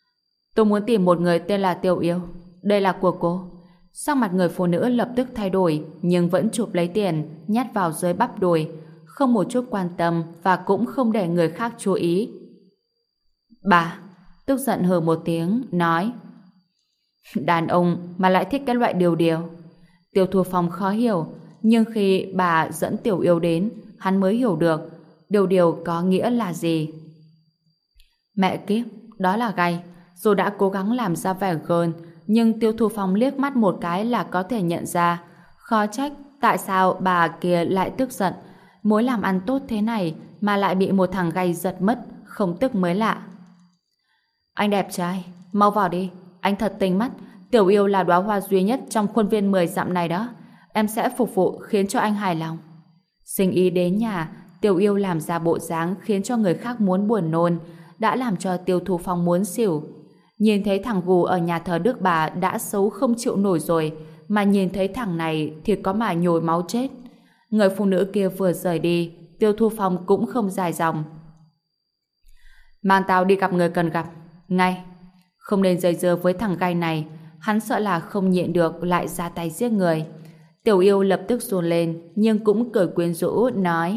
Tôi muốn tìm một người tên là Tiểu Yêu. Đây là của cô. Sắc mặt người phụ nữ lập tức thay đổi, nhưng vẫn chụp lấy tiền, nhét vào dưới bắp đùi, không một chút quan tâm và cũng không để người khác chú ý. Bà, tức giận hừ một tiếng, nói: Đàn ông mà lại thích cái loại điều điều. Tiêu Thu Phong khó hiểu, nhưng khi bà dẫn Tiểu Yêu đến, hắn mới hiểu được điều điều có nghĩa là gì. Mẹ kiếp, đó là gay. Dù đã cố gắng làm ra vẻ gờn, nhưng Tiêu Thu Phong liếc mắt một cái là có thể nhận ra. Khó trách tại sao bà kia lại tức giận. Mối làm ăn tốt thế này mà lại bị một thằng gay giật mất, không tức mới lạ. Anh đẹp trai, mau vào đi. Anh thật tinh mắt. Tiểu Yêu là đóa hoa duy nhất trong khuôn viên 10 dặm này đó. Em sẽ phục vụ khiến cho anh hài lòng. Sinh ý đến nhà, Tiểu Yêu làm ra bộ dáng khiến cho người khác muốn buồn nôn, đã làm cho Tiêu Thu Phong muốn xỉu. Nhìn thấy thằng gù ở nhà thờ Đức Bà đã xấu không chịu nổi rồi, mà nhìn thấy thằng này thì có mà nhồi máu chết. Người phụ nữ kia vừa rời đi, Tiêu Thu Phong cũng không dài dòng. Mang tao đi gặp người cần gặp, ngay. Không nên dây dưa với thằng gai này, hắn sợ là không nhịn được lại ra tay giết người. Tiểu Yêu lập tức run lên, nhưng cũng cười quyến rũ, nói: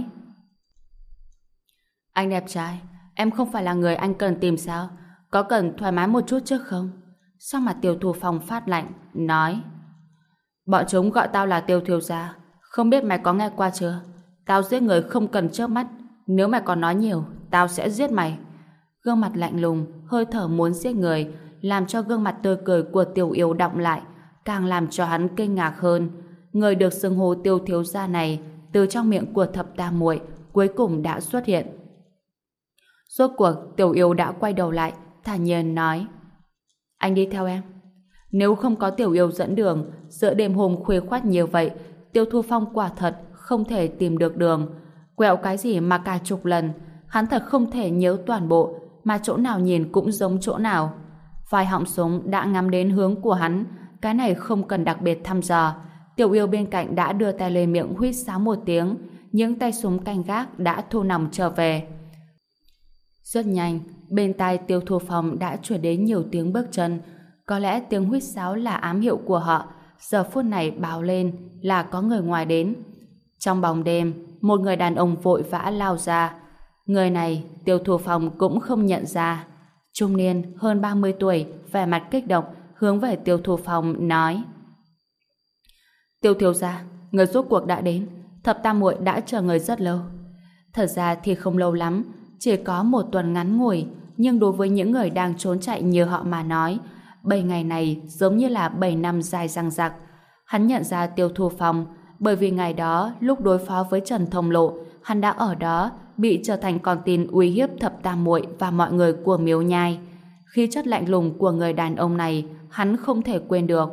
Anh đẹp trai, em không phải là người anh cần tìm sao? Có cần thoải mái một chút chứ không? Sắc mặt Tiêu Thu Phong phát lạnh, nói: Bọn chúng gọi tao là Tiêu thiếu gia, không biết mày có nghe qua chưa? Tao giết người không cần chớp mắt, nếu mày còn nói nhiều, tao sẽ giết mày. Gương mặt lạnh lùng, hơi thở muốn giết người, làm cho gương mặt tươi cười của Tiểu Yêu đọng lại, càng làm cho hắn kinh ngạc hơn. Người được xưng hô Tiêu thiếu gia này, từ trong miệng của thập tam muội cuối cùng đã xuất hiện. Rốt cuộc Tiểu Yêu đã quay đầu lại, thản nhiên nói: Anh đi theo em. Nếu không có Tiểu Yêu dẫn đường, giữa đêm hôm khuya khoắt như vậy, Tiêu Thu Phong quả thật không thể tìm được đường. Quẹo cái gì mà cả chục lần, hắn thật không thể nhớ toàn bộ, mà chỗ nào nhìn cũng giống chỗ nào. Vài họng súng đã ngắm đến hướng của hắn, cái này không cần đặc biệt thăm dò. Tiểu Yêu bên cạnh đã đưa tay lên miệng huýt sáo một tiếng, những tay súng canh gác đã thu nòng trở về. Rất nhanh, bên tai Tiêu Thu Phong đã chuyển đến nhiều tiếng bước chân. Có lẽ tiếng huýt sáo là ám hiệu của họ, giờ phút này báo lên là có người ngoài đến. Trong bóng đêm, một người đàn ông vội vã lao ra. Người này Tiêu Thu Phong cũng không nhận ra. Trung niên, hơn 30 tuổi, vẻ mặt kích động, hướng về Tiêu Thu Phong nói: Tiêu thiếu gia, người rốt cuộc đã đến. Thập tam muội đã chờ người rất lâu. Thật ra thì không lâu lắm, chỉ có một tuần ngắn ngủi, nhưng đối với những người đang trốn chạy như họ mà nói, 7 ngày này giống như là 7 năm dài dằng dặc. Hắn nhận ra Tiêu Thu Phong, bởi vì ngày đó lúc đối phó với Trần Thông Lộ, hắn đã ở đó, bị trở thành con tin uy hiếp thập tam muội và mọi người của Miếu Nhai. Khí chất lạnh lùng của người đàn ông này, hắn không thể quên được.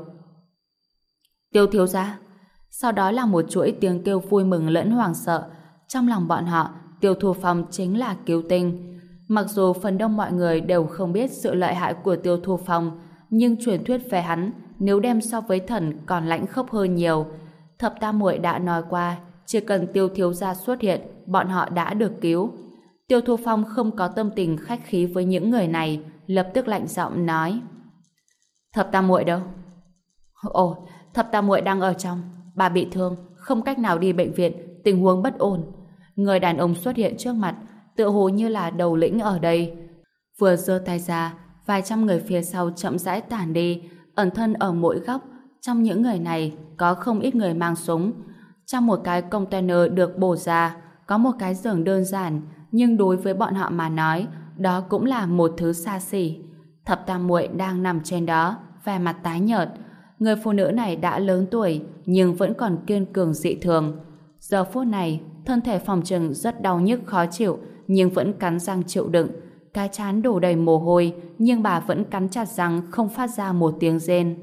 Tiêu thiếu gia. Sau đó là một chuỗi tiếng kêu vui mừng lẫn hoảng sợ. Trong lòng bọn họ, Tiêu Thu Phong chính là cứu tinh. Mặc dù phần đông mọi người đều không biết sự lợi hại của Tiêu Thu Phong, nhưng truyền thuyết về hắn nếu đem so với thần còn lãnh khốc hơn nhiều. Thập tam muội đã nói qua, chỉ cần Tiêu thiếu gia xuất hiện, bọn họ đã được cứu. Tiêu Thu Phong không có tâm tình khách khí với những người này, lập tức lạnh giọng nói: Thập tam muội đâu? Ồ, thập tam muội đang ở trong, bà bị thương, không cách nào đi bệnh viện, tình huống bất ổn. Người đàn ông xuất hiện trước mặt, tựa hồ như là đầu lĩnh ở đây. Vừa giơ tay ra, vài trăm người phía sau chậm rãi tản đi, ẩn thân ở mỗi góc. Trong những người này có không ít người mang súng. Trong một cái container được bổ ra, có một cái giường đơn giản, nhưng đối với bọn họ mà nói, đó cũng là một thứ xa xỉ. Thập tam muội đang nằm trên đó, vẻ mặt tái nhợt. Người phụ nữ này đã lớn tuổi, nhưng vẫn còn kiên cường dị thường. Giờ phút này, thân thể phòng trừng rất đau nhức khó chịu, nhưng vẫn cắn răng chịu đựng. Cái trán đổ đầy mồ hôi, nhưng bà vẫn cắn chặt răng không phát ra một tiếng rên.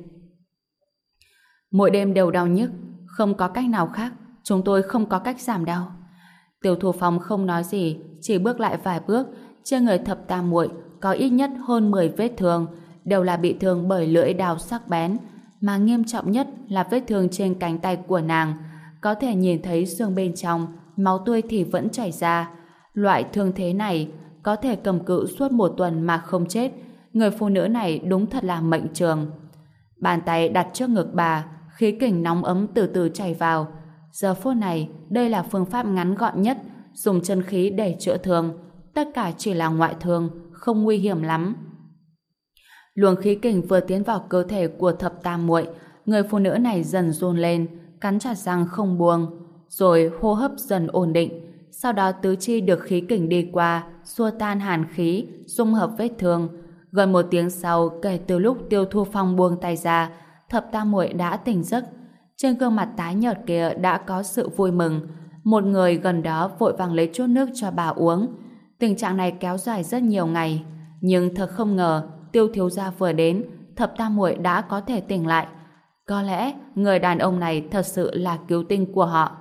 Mỗi đêm đều đau nhức, không có cách nào khác, chúng tôi không có cách giảm đau. Tiêu Thu Phong không nói gì, chỉ bước lại vài bước. Trên người thập tam muội có ít nhất hơn 10 vết thương, đều là bị thương bởi lưỡi dao sắc bén, mà nghiêm trọng nhất là vết thương trên cánh tay của nàng. Có thể nhìn thấy xương bên trong, máu tươi thì vẫn chảy ra. Loại thương thế này có thể cầm cự suốt một tuần mà không chết, người phụ nữ này đúng thật là mệnh trường. Bàn tay đặt trước ngực bà, khí kình nóng ấm từ từ chảy vào. Giờ phút này, đây là phương pháp ngắn gọn nhất, dùng chân khí để chữa thương. Tất cả chỉ là ngoại thương, không nguy hiểm lắm. Luồng khí kình vừa tiến vào cơ thể của Thập Tam Muội, người phụ nữ này dần run lên, cắn chặt răng không buông, rồi hô hấp dần ổn định. Sau đó tứ chi được khí kình đi qua, xua tan hàn khí, dung hợp vết thương. Gần 1 tiếng sau, kể từ lúc Tiêu Thu Phong buông tay ra, Thập Tam Muội đã tỉnh giấc. Trên gương mặt tái nhợt kia đã có sự vui mừng. Một người gần đó vội vàng lấy chút nước cho bà uống. Tình trạng này kéo dài rất nhiều ngày, nhưng thật không ngờ, Tiêu thiếu gia vừa đến, Thập Tam Muội đã có thể tỉnh lại. Có lẽ người đàn ông này thật sự là cứu tinh của họ.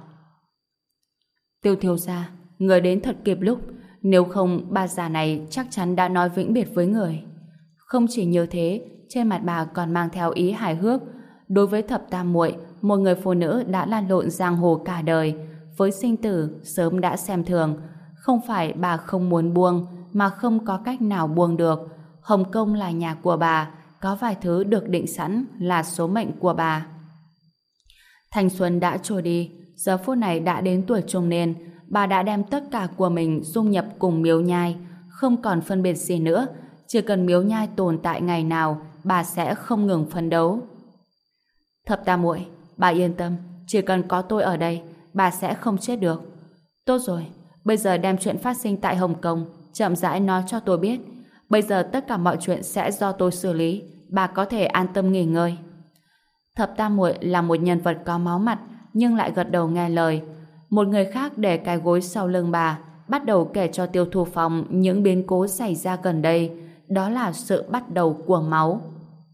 Tiêu thiếu gia, người đến thật kịp lúc, nếu không bà già này chắc chắn đã nói vĩnh biệt với người. Không chỉ như thế, trên mặt bà còn mang theo ý hài hước. Đối với Thập Tam Muội, một người phụ nữ đã lăn lộn giang hồ cả đời, với sinh tử sớm đã xem thường. Không phải bà không muốn buông, mà không có cách nào buông được. Hồng Kông là nhà của bà, có vài thứ được định sẵn là số mệnh của bà. Thanh xuân đã trôi đi, giờ phút này đã đến tuổi trung niên, bà đã đem tất cả của mình dung nhập cùng Miếu Nhai, không còn phân biệt gì nữa. Chỉ cần Miếu Nhai tồn tại ngày nào, bà sẽ không ngừng phấn đấu. Thập Tam Muội, bà yên tâm, chỉ cần có tôi ở đây, bà sẽ không chết được. Tốt rồi, bây giờ đem chuyện phát sinh tại Hồng Kông chậm rãi nói cho tôi biết. Bây giờ tất cả mọi chuyện sẽ do tôi xử lý, bà có thể an tâm nghỉ ngơi. Thập Tam Muội là một nhân vật có máu mặt, nhưng lại gật đầu nghe lời. Một người khác để cái gối sau lưng bà, bắt đầu kể cho Tiêu Thu Phong những biến cố xảy ra gần đây. Đó là sự bắt đầu của máu.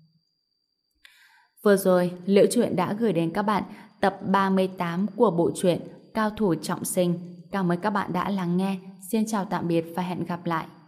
Vừa rồi, Liễu Chuyện đã gửi đến các bạn tập 38 của bộ truyện Cao Thủ Trọng Sinh. Cảm ơn các bạn đã lắng nghe. Xin chào tạm biệt và hẹn gặp lại.